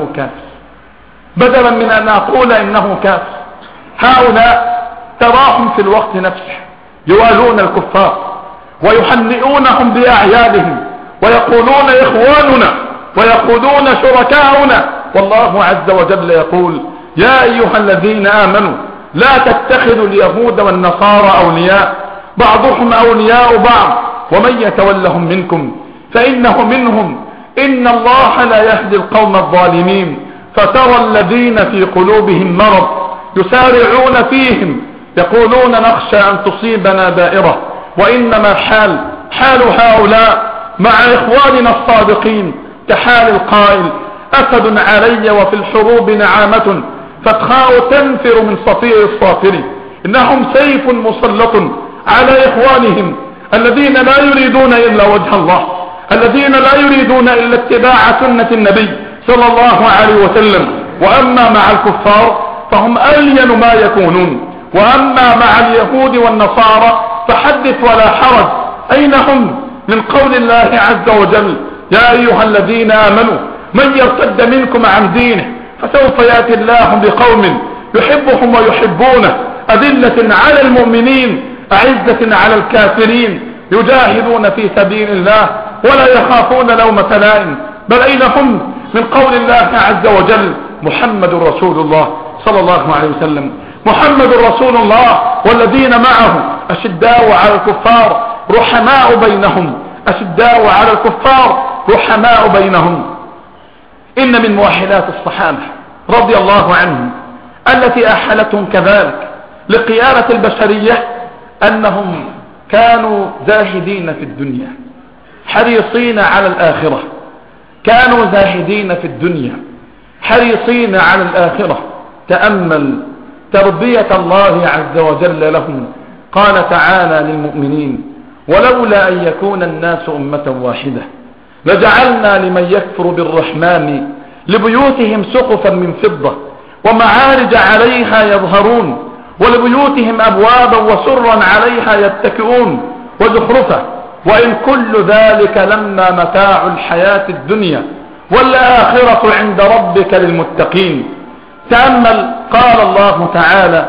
إنه كافر. هؤلاء تراهم في الوقت نفسه يوالون الكفار ويهنئونهم بأعيادهم ويقولون إخواننا ويقولون شركاؤنا. والله عز وجل يقول يا أيها الذين آمنوا لا تتخذوا اليهود والنصارى أولياء بعضهم أولياء بعض ومن يتولهم منكم فإنه منهم إن الله لا يهدي القوم الظالمين. فترى الذين في قلوبهم مرض يسارعون فيهم يقولون نخشى أن تصيبنا دائرة، وإنما حال هؤلاء مع إخواننا الصادقين كحال القائل أسد علي وفي الحروب نعامة فتخاء تنفر من صفير الصافر. إنهم سيف مسلط على إخوانهم الذين لا يريدون إلا وجه الله، الذين لا يريدون إلا اتباع سنة النبي صلى الله عليه وسلم. وأما مع الكفار فهم ألين ما يكونون، وأما مع اليهود والنصارى فحدث ولا حرج. أين هم من قول الله عز وجل يا أيها الذين آمنوا من يرتد منكم عن دينه فسوف يأتي الله بقوم يحبهم ويحبونه أذلة على المؤمنين أعزة على الكافرين يجاهدون في سبيل الله ولا يخافون لومة لائم. بل أين هم من قول الله عز وجل محمد رسول الله صلى الله عليه وسلم، محمد رسول الله والذين معه أشداء على الكفار رحماء بينهم، أشداء على الكفار رحماء بينهم. إن من مؤهلات الصحابة رضي الله عنهم التي أحلتهم كذلك لقيادة البشرية أنهم كانوا زاهدين في الدنيا، حريصين على الآخرة، كانوا زاهدين في الدنيا حريصين على الآخرة. تأمل تربية الله عز وجل لهم. قال تعالى للمؤمنين: ولولا أن يكون الناس أمة واحدة لجعلنا لمن يكفر بالرحمن لبيوتهم سقفا من فضة ومعارج عليها يظهرون ولبيوتهم أبوابا وسرا عليها يتكئون وزخرفا وإن كل ذلك لما متاع الحياة الدنيا والآخرة عند ربك للمتقين. تأمل قال الله تعالى: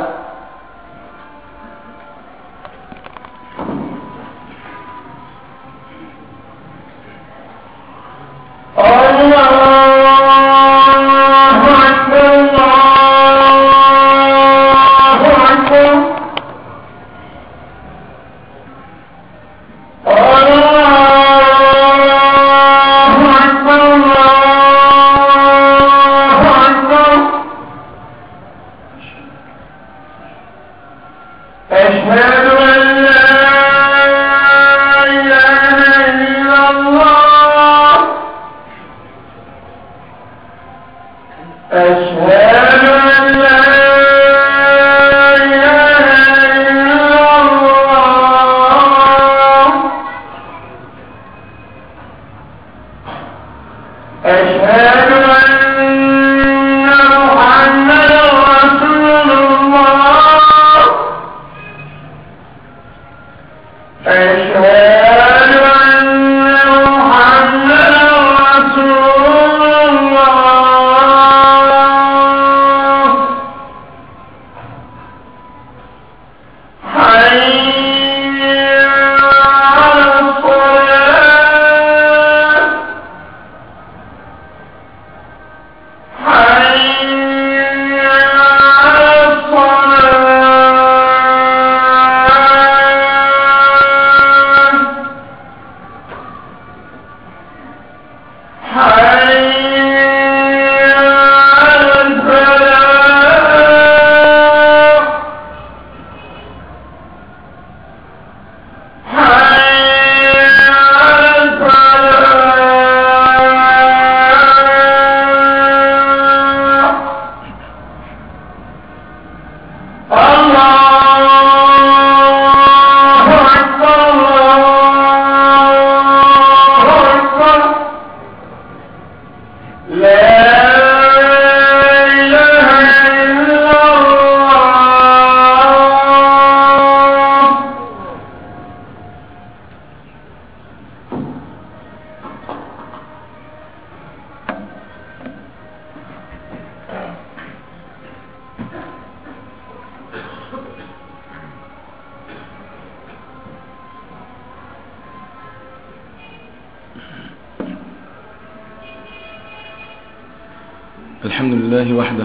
الحمد لله وحده،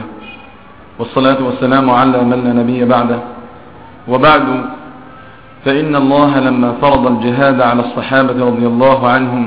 والصلاة والسلام على من لا نبي بعده. وبعد، فإن الله لما فرض الجهاد على الصحابة رضي الله عنهم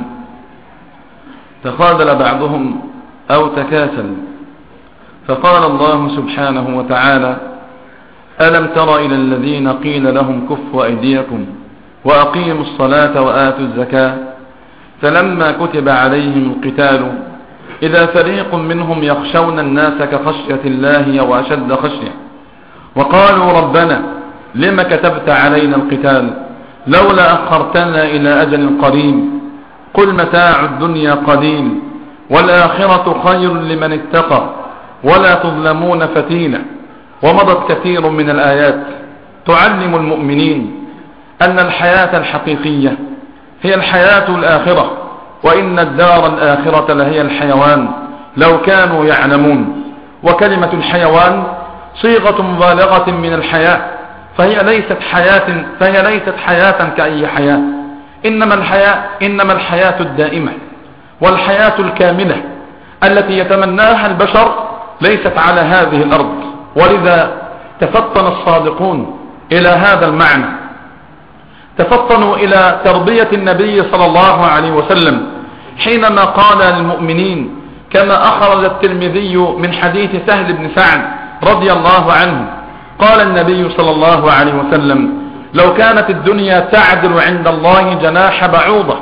تخاذل بعضهم أو تكاسل، فقال الله سبحانه وتعالى: ألم تر إلى الذين قيل لهم كفوا أيديكم وأقيموا الصلاة وآتوا الزكاة فلما كتب عليهم القتال إذا فريق منهم يخشون الناس كخشية الله وأشد خشية وقالوا ربنا لما كتبت علينا القتال لولا أخرتنا إلى أجل قريب قل متاع الدنيا قليل والآخرة خير لمن اتقى ولا تظلمون فتيلا. ومضت كثير من الآيات تعلم المؤمنين أن الحياة الحقيقية هي الحياة الآخرة، وإن الدار الآخرة لهي الحيوان لو كانوا يعلمون. وكلمة الحيوان صيغة مبالغة من الحياة، فهي ليست حياة كأي حياة، إنما الحياة الدائمة والحياة الكاملة التي يتمناها البشر ليست على هذه الأرض. ولذا تفطن الصادقون إلى هذا المعنى، تفطنوا إلى تربية النبي صلى الله عليه وسلم حينما قال للمؤمنين كما أخرج الترمذي من حديث سهل بن سعد رضي الله عنه قال النبي صلى الله عليه وسلم: لو كانت الدنيا تعدل عند الله جناح بعوضة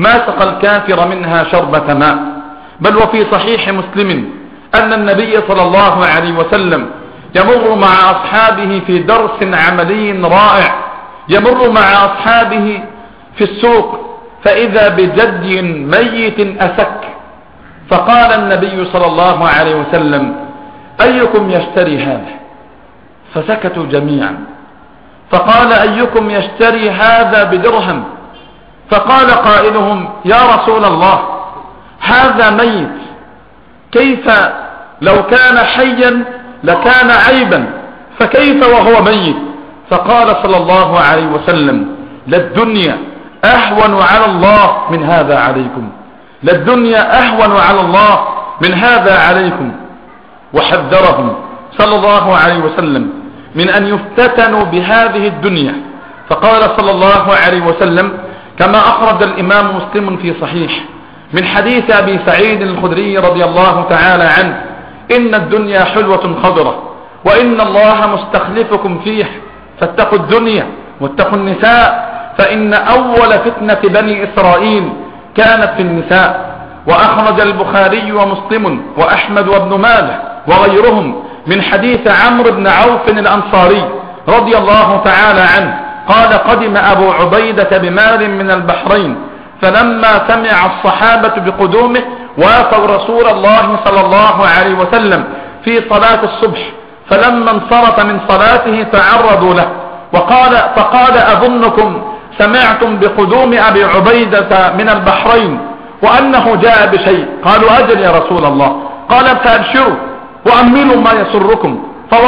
ما سقى الكافر منها شربة ماء. بل وفي صحيح مسلم أن النبي صلى الله عليه وسلم يمر مع أصحابه في درس عملي رائع، يمر مع أصحابه في السوق فإذا بجدي ميت أسك، فقال النبي صلى الله عليه وسلم: أيكم يشتري هذا؟ فسكتوا جميعا. فقال: أيكم يشتري هذا بدرهم؟ فقال قائلهم: يا رسول الله، هذا ميت، كيف لو كان حيا لكان عيبا، فكيف وهو ميت؟ فقال صلى الله عليه وسلم: للدنيا أهون على الله من هذا عليكم، للدنيا أهون على الله من هذا عليكم. وحذرهم صلى الله عليه وسلم من أن يفتتنوا بهذه الدنيا، فقال صلى الله عليه وسلم كما أخرج الإمام مسلم في صحيح من حديث أبي سعيد الخدري رضي الله تعالى عنه: إن الدنيا حلوة خضرة، وإن الله مستخلفكم فيه، فاتقوا الدنيا واتقوا النساء، فإن أول فتنة بني إسرائيل كانت في النساء. وأخرج البخاري ومسلم وأحمد وابن ماجه وغيرهم من حديث عمرو بن عوف الأنصاري رضي الله تعالى عنه قال: قدم أبو عبيدة بمال من البحرين، فلما سمع الصحابة بقدومه وافوا رسول الله صلى الله عليه وسلم في صلاة الصبح، فلما انصرف من صلاته تعرضوا له فقال: أظنكم سمعتم بقدوم أبي عبيدة من البحرين وأنه جاء بشيء. قالوا: أجل يا رسول الله. قال: فأبشروا وأملوا ما يسركم،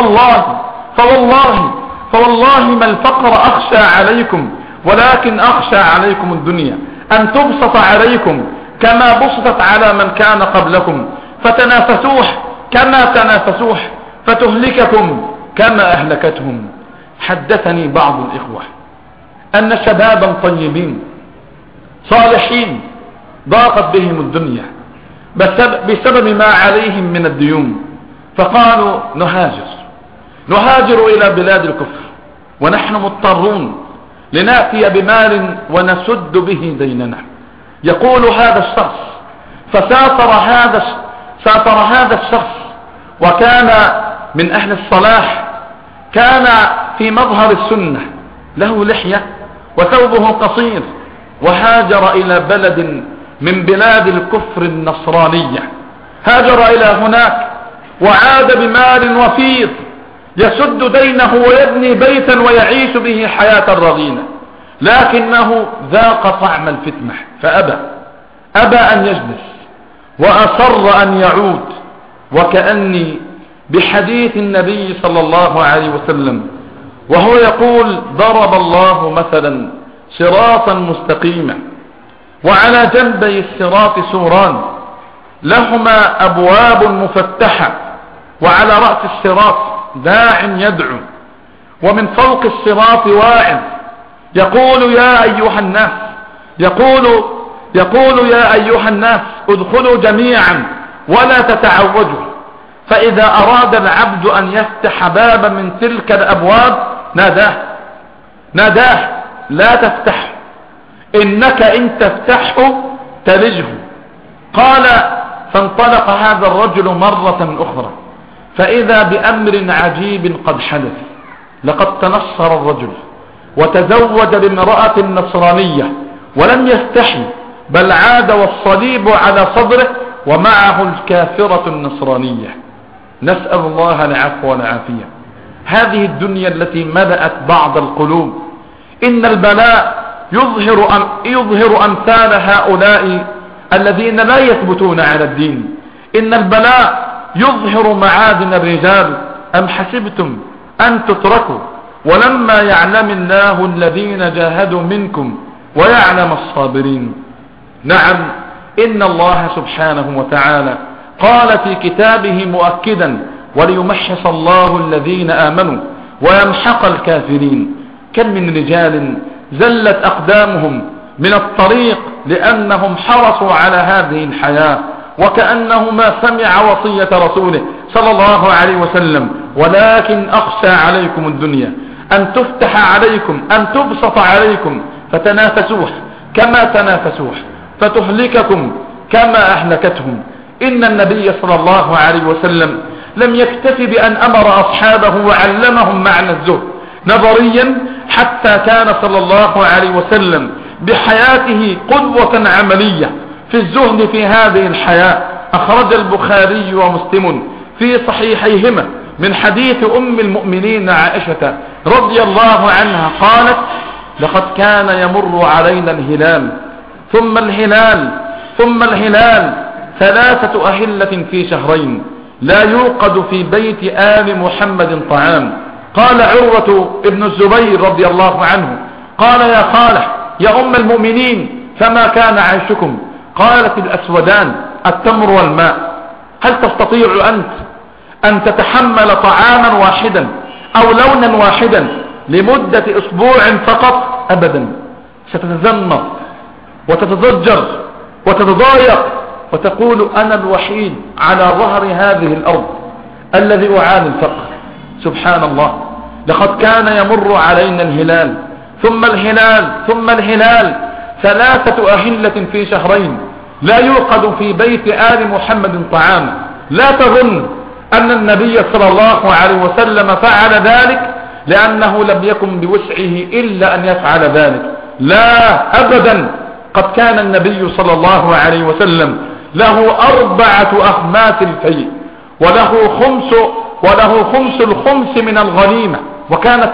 فوالله ما الفقر أخشى عليكم، ولكن أخشى عليكم الدنيا، أن تبسط عليكم كما بسطت على من كان قبلكم، فتنافسوه كما تنافسوه، فتهلككم كما أهلكتهم. حدثني بعض الإخوة أن شبابا طيبين صالحين ضاقت بهم الدنيا بسبب ما عليهم من الديون، فقالوا: نهاجر إلى بلاد الكفر، ونحن مضطرون لنأتي بمال ونسد به ديننا. يقول هذا الشخص: فسافر هذا الشخص، وكان من أهل الصلاح، كان في مظهر السنة، له لحية وثوبه قصير، وهاجر إلى بلد من بلاد الكفر النصرانية، هاجر إلى هناك وعاد بمال وفير يسد دينه ويبني بيتا ويعيش به حياة رغينة، لكنه ذاق طعم الفتنة فأبى أن يجلس وأصر أن يعود. وكأني بحديث النبي صلى الله عليه وسلم وهو يقول: ضرب الله مثلا صراطا مستقيما، وعلى جنبي الصراط سوران لهما أبواب مفتحة، وعلى رأس الصراط داع يدعو، ومن فوق الصراط واعظ يقول: يا أيها الناس، يقول يا أيها الناس ادخلوا جميعا ولا تتعوجوا. فإذا أراد العبد أن يفتح بابا من تلك الأبواب ناداه: لا تفتح، إنك إن تفتحه تلجه. قال: فانطلق هذا الرجل مرة أخرى، فإذا بأمر عجيب قد حدث. لقد تنصر الرجل وتزوج بامرأة نصرانية ولم يستحي، بل عاد والصليب على صدره ومعه الكافرة النصرانية. نسأل الله العفو والعافية. هذه الدنيا التي ملأت بعض القلوب، إن البلاء يظهر أمثال هؤلاء الذين لا يثبتون على الدين. إن البلاء يظهر معادن الرجال. أم حسبتم أن تتركوا ولما يعلم الله الذين جاهدوا منكم ويعلم الصابرين؟ نعم، إن الله سبحانه وتعالى قال في كتابه مؤكدا: وليمحص الله الذين آمنوا ويمحق الكافرين. كم من رجال زلت أقدامهم من الطريق لأنهم حرصوا على هذه الحياة، وكأنه ما سمع وصية رسوله صلى الله عليه وسلم: ولكن أخشى عليكم الدنيا أن تفتح عليكم، أن تبسط عليكم، فتنافسوه كما تنافسوه، فتهلككم كما أهلكتهم. إن النبي صلى الله عليه وسلم لم يكتفي بأن أمر أصحابه وعلمهم معنى الزهد نظريا، حتى كان صلى الله عليه وسلم بحياته قدوة عملية في الزهد في هذه الحياة. أخرج البخاري ومسلم في صحيحيهما من حديث أم المؤمنين عائشة رضي الله عنها قالت: لقد كان يمر علينا الهلال ثم الهلال ثم الهلال 3 أهلة في شهرين لا يوقد في بيت آل محمد طعام. قال عروة ابن الزبير رضي الله عنه: قال يا خالة يا أم المؤمنين فما كان عيشكم؟ قالت: الأسودان التمر والماء. هل تستطيع أنت أن تتحمل طعاما واحدا أو لونا واحدا لمدة أسبوع فقط؟ أبدا، ستتذمر وتتضجر وتتضايق وتقول: أنا الوحيد على ظهر هذه الأرض الذي أعاني الفقر. سبحان الله، لقد كان يمر علينا الهلال ثم الهلال ثم الهلال 3 أهلة في شهرين لا يوقد في بيت آل محمد طعام. لا تظن أن النبي صلى الله عليه وسلم فعل ذلك لأنه لم يكن بوسعه إلا أن يفعل ذلك، لا أبدا. قد كان النبي صلى الله عليه وسلم له 4 أخماس الفيء وله خمس الخمس من الغنيمة، وكانت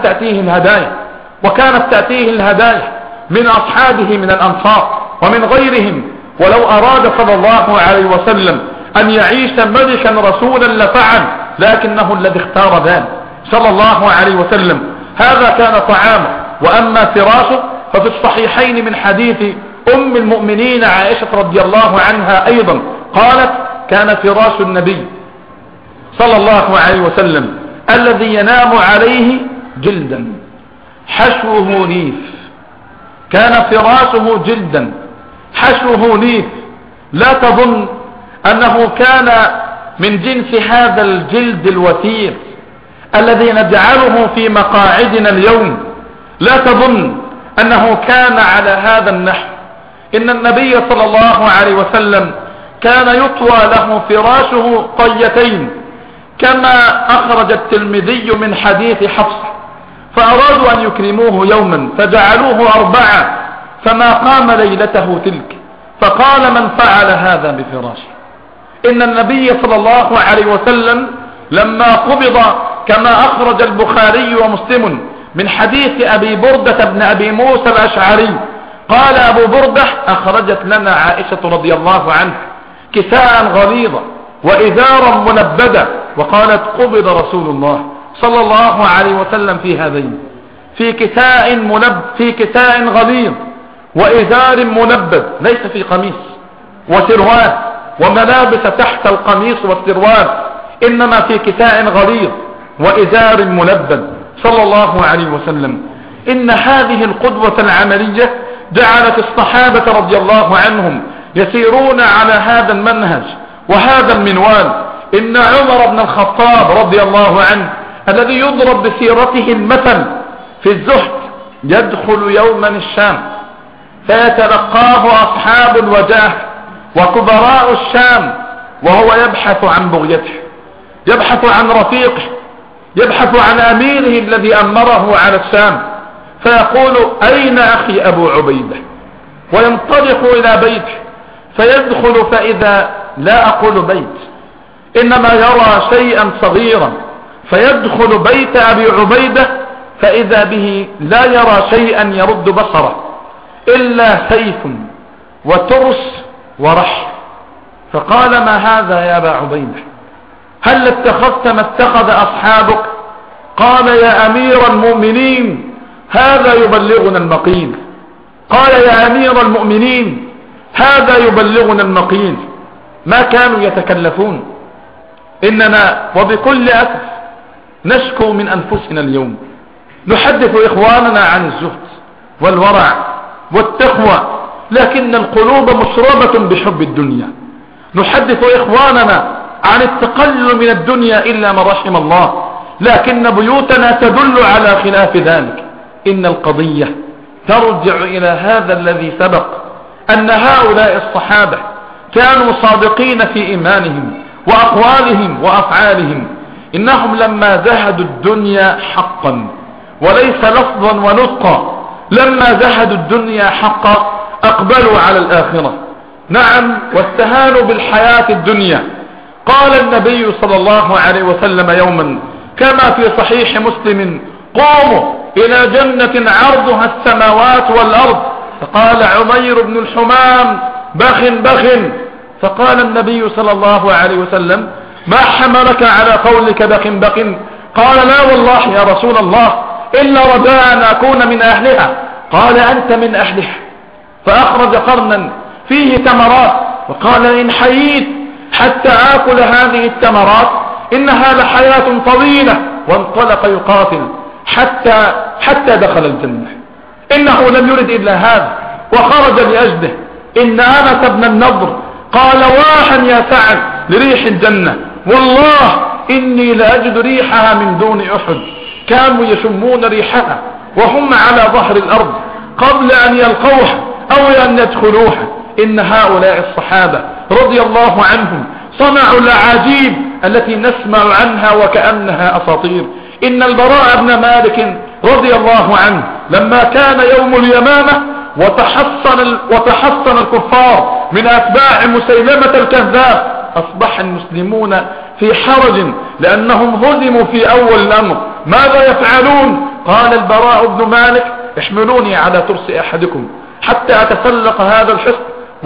تأتيه الهدايا من أصحابه من الأنصار ومن غيرهم. ولو أراد صلى الله عليه وسلم أن يعيش ملكا رسولا لفعل، لكنه الذي اختار ذلك صلى الله عليه وسلم. هذا كان طعامه. وأما فراشه ففي الصحيحين من حديث أم المؤمنين عائشة رضي الله عنها أيضا قالت: كان فراش النبي صلى الله عليه وسلم الذي ينام عليه جلدا حشوه ليف. كان فراشه جلدا حشوه ليف. لا تظن أنه كان من جنس هذا الجلد الوثير الذي نجعله في مقاعدنا اليوم. لا تظن أنه كان على هذا النحو. إن النبي صلى الله عليه وسلم كان يطوى له فراشه طيتين، كما أخرج الترمذي من حديث حفص. فأرادوا أن يكرموه يوما فجعلوه 4، فما قام ليلته تلك. فقال: من فعل هذا بفراشه؟ إن النبي صلى الله عليه وسلم لما قبض، كما أخرج البخاري ومسلم من حديث أبي بردة بن أبي موسى الأشعري قال أبو بردة: أخرجت لنا عائشة رضي الله عنها كساء غليظا وإزارا منبدا، وقالت: قبض رسول الله صلى الله عليه وسلم في هذين، في كساء غليظ وإزار منبد، ليس في قميص وسروال وملابس تحت القميص والسروال، إنما في كساء غليظ وإزار منبد صلى الله عليه وسلم. إن هذه القدوة العملية جعلت الصحابة رضي الله عنهم يسيرون على هذا المنهج وهذا المنوال. إن عمر بن الخطاب رضي الله عنه الذي يضرب بسيرته المثل في الزهد يدخل يوما الشام فيتلقاه أصحاب الوجاه وكبراء الشام وهو يبحث عن بغيته، يبحث عن رفيقه، يبحث عن أميره الذي أمره على الشام، فيقول: أين أخي أبو عبيدة؟ وينطلق إلى بيته فيدخل، فإذا لا أقول بيت إنما يرى شيئا صغيرا، فيدخل بيت أبي عبيدة فإذا به لا يرى شيئا يرد بصره إلا سيف وترس ورح. فقال: ما هذا يا أبا عبيدة؟ هل اتخذت ما اتخذ أصحابك؟ قال: يا أمير المؤمنين هذا يبلغنا المقيل. قال: يا أمير المؤمنين هذا يبلغنا المقيل. ما كانوا يتكلفون. إننا وبكل أسف نشكو من أنفسنا اليوم، نحدث إخواننا عن الزهد والورع والتقوى، لكن القلوب مشربة بحب الدنيا. نحدث إخواننا عن التقلل من الدنيا إلا ما رحم الله، لكن بيوتنا تدل على خلاف ذلك. إن القضية ترجع إلى هذا الذي سبق أن هؤلاء الصحابة كانوا صادقين في إيمانهم وأقوالهم وأفعالهم. إنهم لما زهدوا الدنيا حقا وليس لفظا ونطقا، لما زهدوا الدنيا حقا أقبلوا على الآخرة. نعم، واستهانوا بالحياة الدنيا. قال النبي صلى الله عليه وسلم يوما كما في صحيح مسلم: قوموا إلى جنة عرضها السماوات والأرض. فقال عمير بن الحمام: بخ بخ. فقال النبي صلى الله عليه وسلم: ما حملك على قولك بخ بخ؟ قال: لا والله يا رسول الله، إلا رجاء أن أكون من أهلها. قال: أنت من أهلها. فأخرج قرنا فيه تمرات وقال: إن حييت حتى آكل هذه التمرات إنها لحياة طويلة. وانطلق يقاتل حتى دخل الجنة. إنه لم يرد إلا هذا وخرج لأجله. إن أنس بن النضر قال: واحا يا سعد لريح الجنة، والله إني لأجد ريحها من دون أحد. كانوا يشمون ريحها وهم على ظهر الأرض قبل أن يلقوها أو أن يدخلوها. إن هؤلاء الصحابة رضي الله عنهم صنعوا العجيب التي نسمع عنها وكأنها أساطير. إن البراء بن مالك رضي الله عنه لما كان يوم اليمامة وتحصن الكفار من أتباع مسيلمة الكذاب، أصبح المسلمون في حرج لأنهم هزموا في أول الأمر. ماذا يفعلون؟ قال البراء بن مالك: احملوني على ترس أحدكم حتى أتسلق هذا الحصن.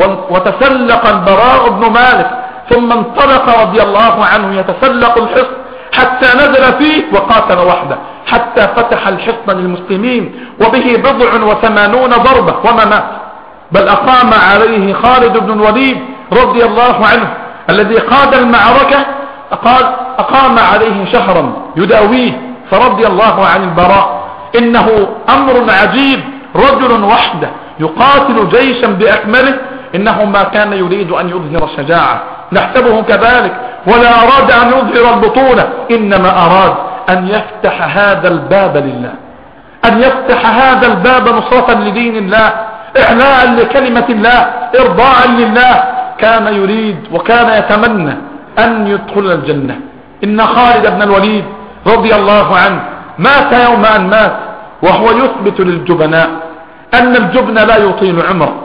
وتسلق البراء بن مالك ثم انطلق رضي الله عنه يتسلق الحصن حتى نزل فيه وقاتل وحده حتى فتح الحصن للمسلمين وبه 87 ضربة وما مات، بل أقام عليه خالد بن الوليد رضي الله عنه الذي قاد المعركة، أقام عليه شهرا يداويه. فرضي الله عن البراء. إنه أمر عجيب، رجل وحده يقاتل جيشا بأكمله. إنه ما كان يريد أن يظهر الشجاعة، نحسبه كذلك، ولا أراد أن يظهر البطولة، إنما أراد أن يفتح هذا الباب لله، أن يفتح هذا الباب نصرة لدين الله، إعلاء لكلمة الله، إرضاء لله. كان يريد وكان يتمنى أن يدخل الجنة. إن خالد بن الوليد رضي الله عنه مات يوم أن مات وهو يثبت للجبناء أن الجبن لا يطيل عمره.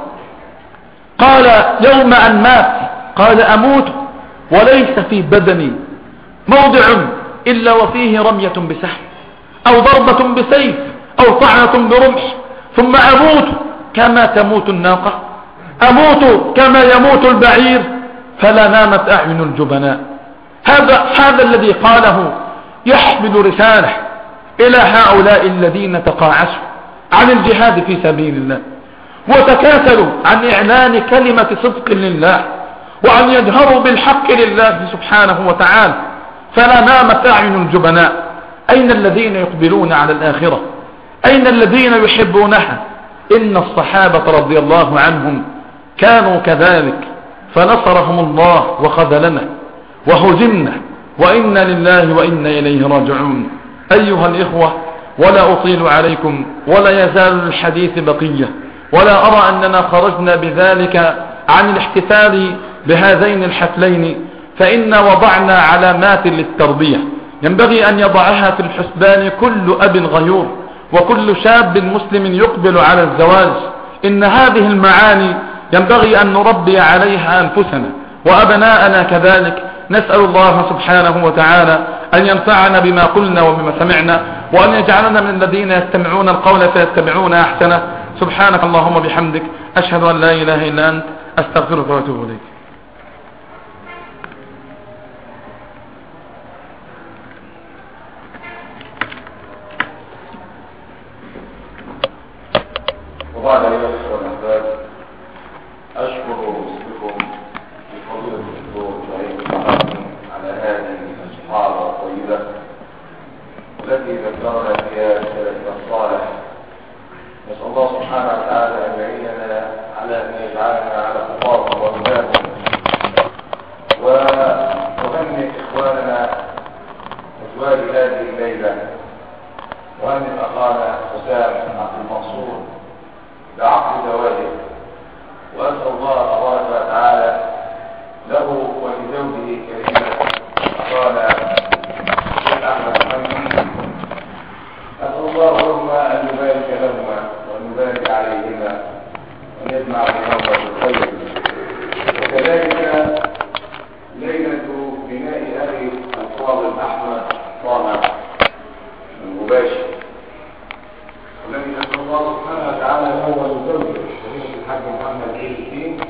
قال يوم أن مات: قال أموت وليس في بدني موضع إلا وفيه رمية بسهم أو ضربة بسيف أو طعنة برمح، ثم أموت كما تموت الناقة، أموت كما يموت البعير. فلا نامت أعين الجبناء. هذا الذي قاله يحمل رسالة إلى هؤلاء الذين تقاعسوا عن الجهاد في سبيل الله وتكاسلوا عن إعلان كلمة صدق لله وأن يجهروا بالحق لله سبحانه وتعالى. فلا نامت أعين الجبناء. أين الذين يقبلون على الآخرة؟ أين الذين يحبونها؟ إن الصحابة رضي الله عنهم كانوا كذلك، فنصرهم الله وخذلنا وهزمنا، وإنا لله وإنا إليه راجعون. أيها الإخوة، ولا أطيل عليكم ولا يزال الحديث بقية، ولا أرى أننا خرجنا بذلك عن الاحتفال بهذين الحفلين، فإن وضعنا علامات للتربية ينبغي أن يضعها في الحسبان كل أب غيور وكل شاب مسلم يقبل على الزواج. إن هذه المعاني ينبغي أن نربي عليها أنفسنا وأبناءنا كذلك. نسأل الله سبحانه وتعالى أن ينفعنا بما قلنا وبما سمعنا، وأن يجعلنا من الذين يستمعون القول فيتبعون أحسنه. سبحانك اللهم بحمدك، أشهد أن لا إله إلا أنت، أستغفرك وأتوب إليك. وبعد أيها الأخوة الأحباب، أشكر بكم بفضيلة الدكتور شريف على هذه الصحابة الطيبة التي ذكرنا فيها سلفنا الصالح. نسأل الله سبحانه وتعالى أن يعيننا على أن يجعلنا على خطاهم وهداهم، ونهنئ إخواننا أزواج هذه الليلة، وأن أخانا حسام عبد المنصور بعقد زواجه، وأسأل الله تبارك وتعالى له ولزوجه كريمة قال الشيخ أحمد محمد، أسأل الله لهما أن يبارك لهما وأن يبارك عليهما وأن يجمع بينهما بالخير. وكذلك ليلة بناء أخي الفاضل أحمد طه المباشر، والذي نسأل الله سبحانه وتعالى هو الزوج الحاج محمد عيد الدين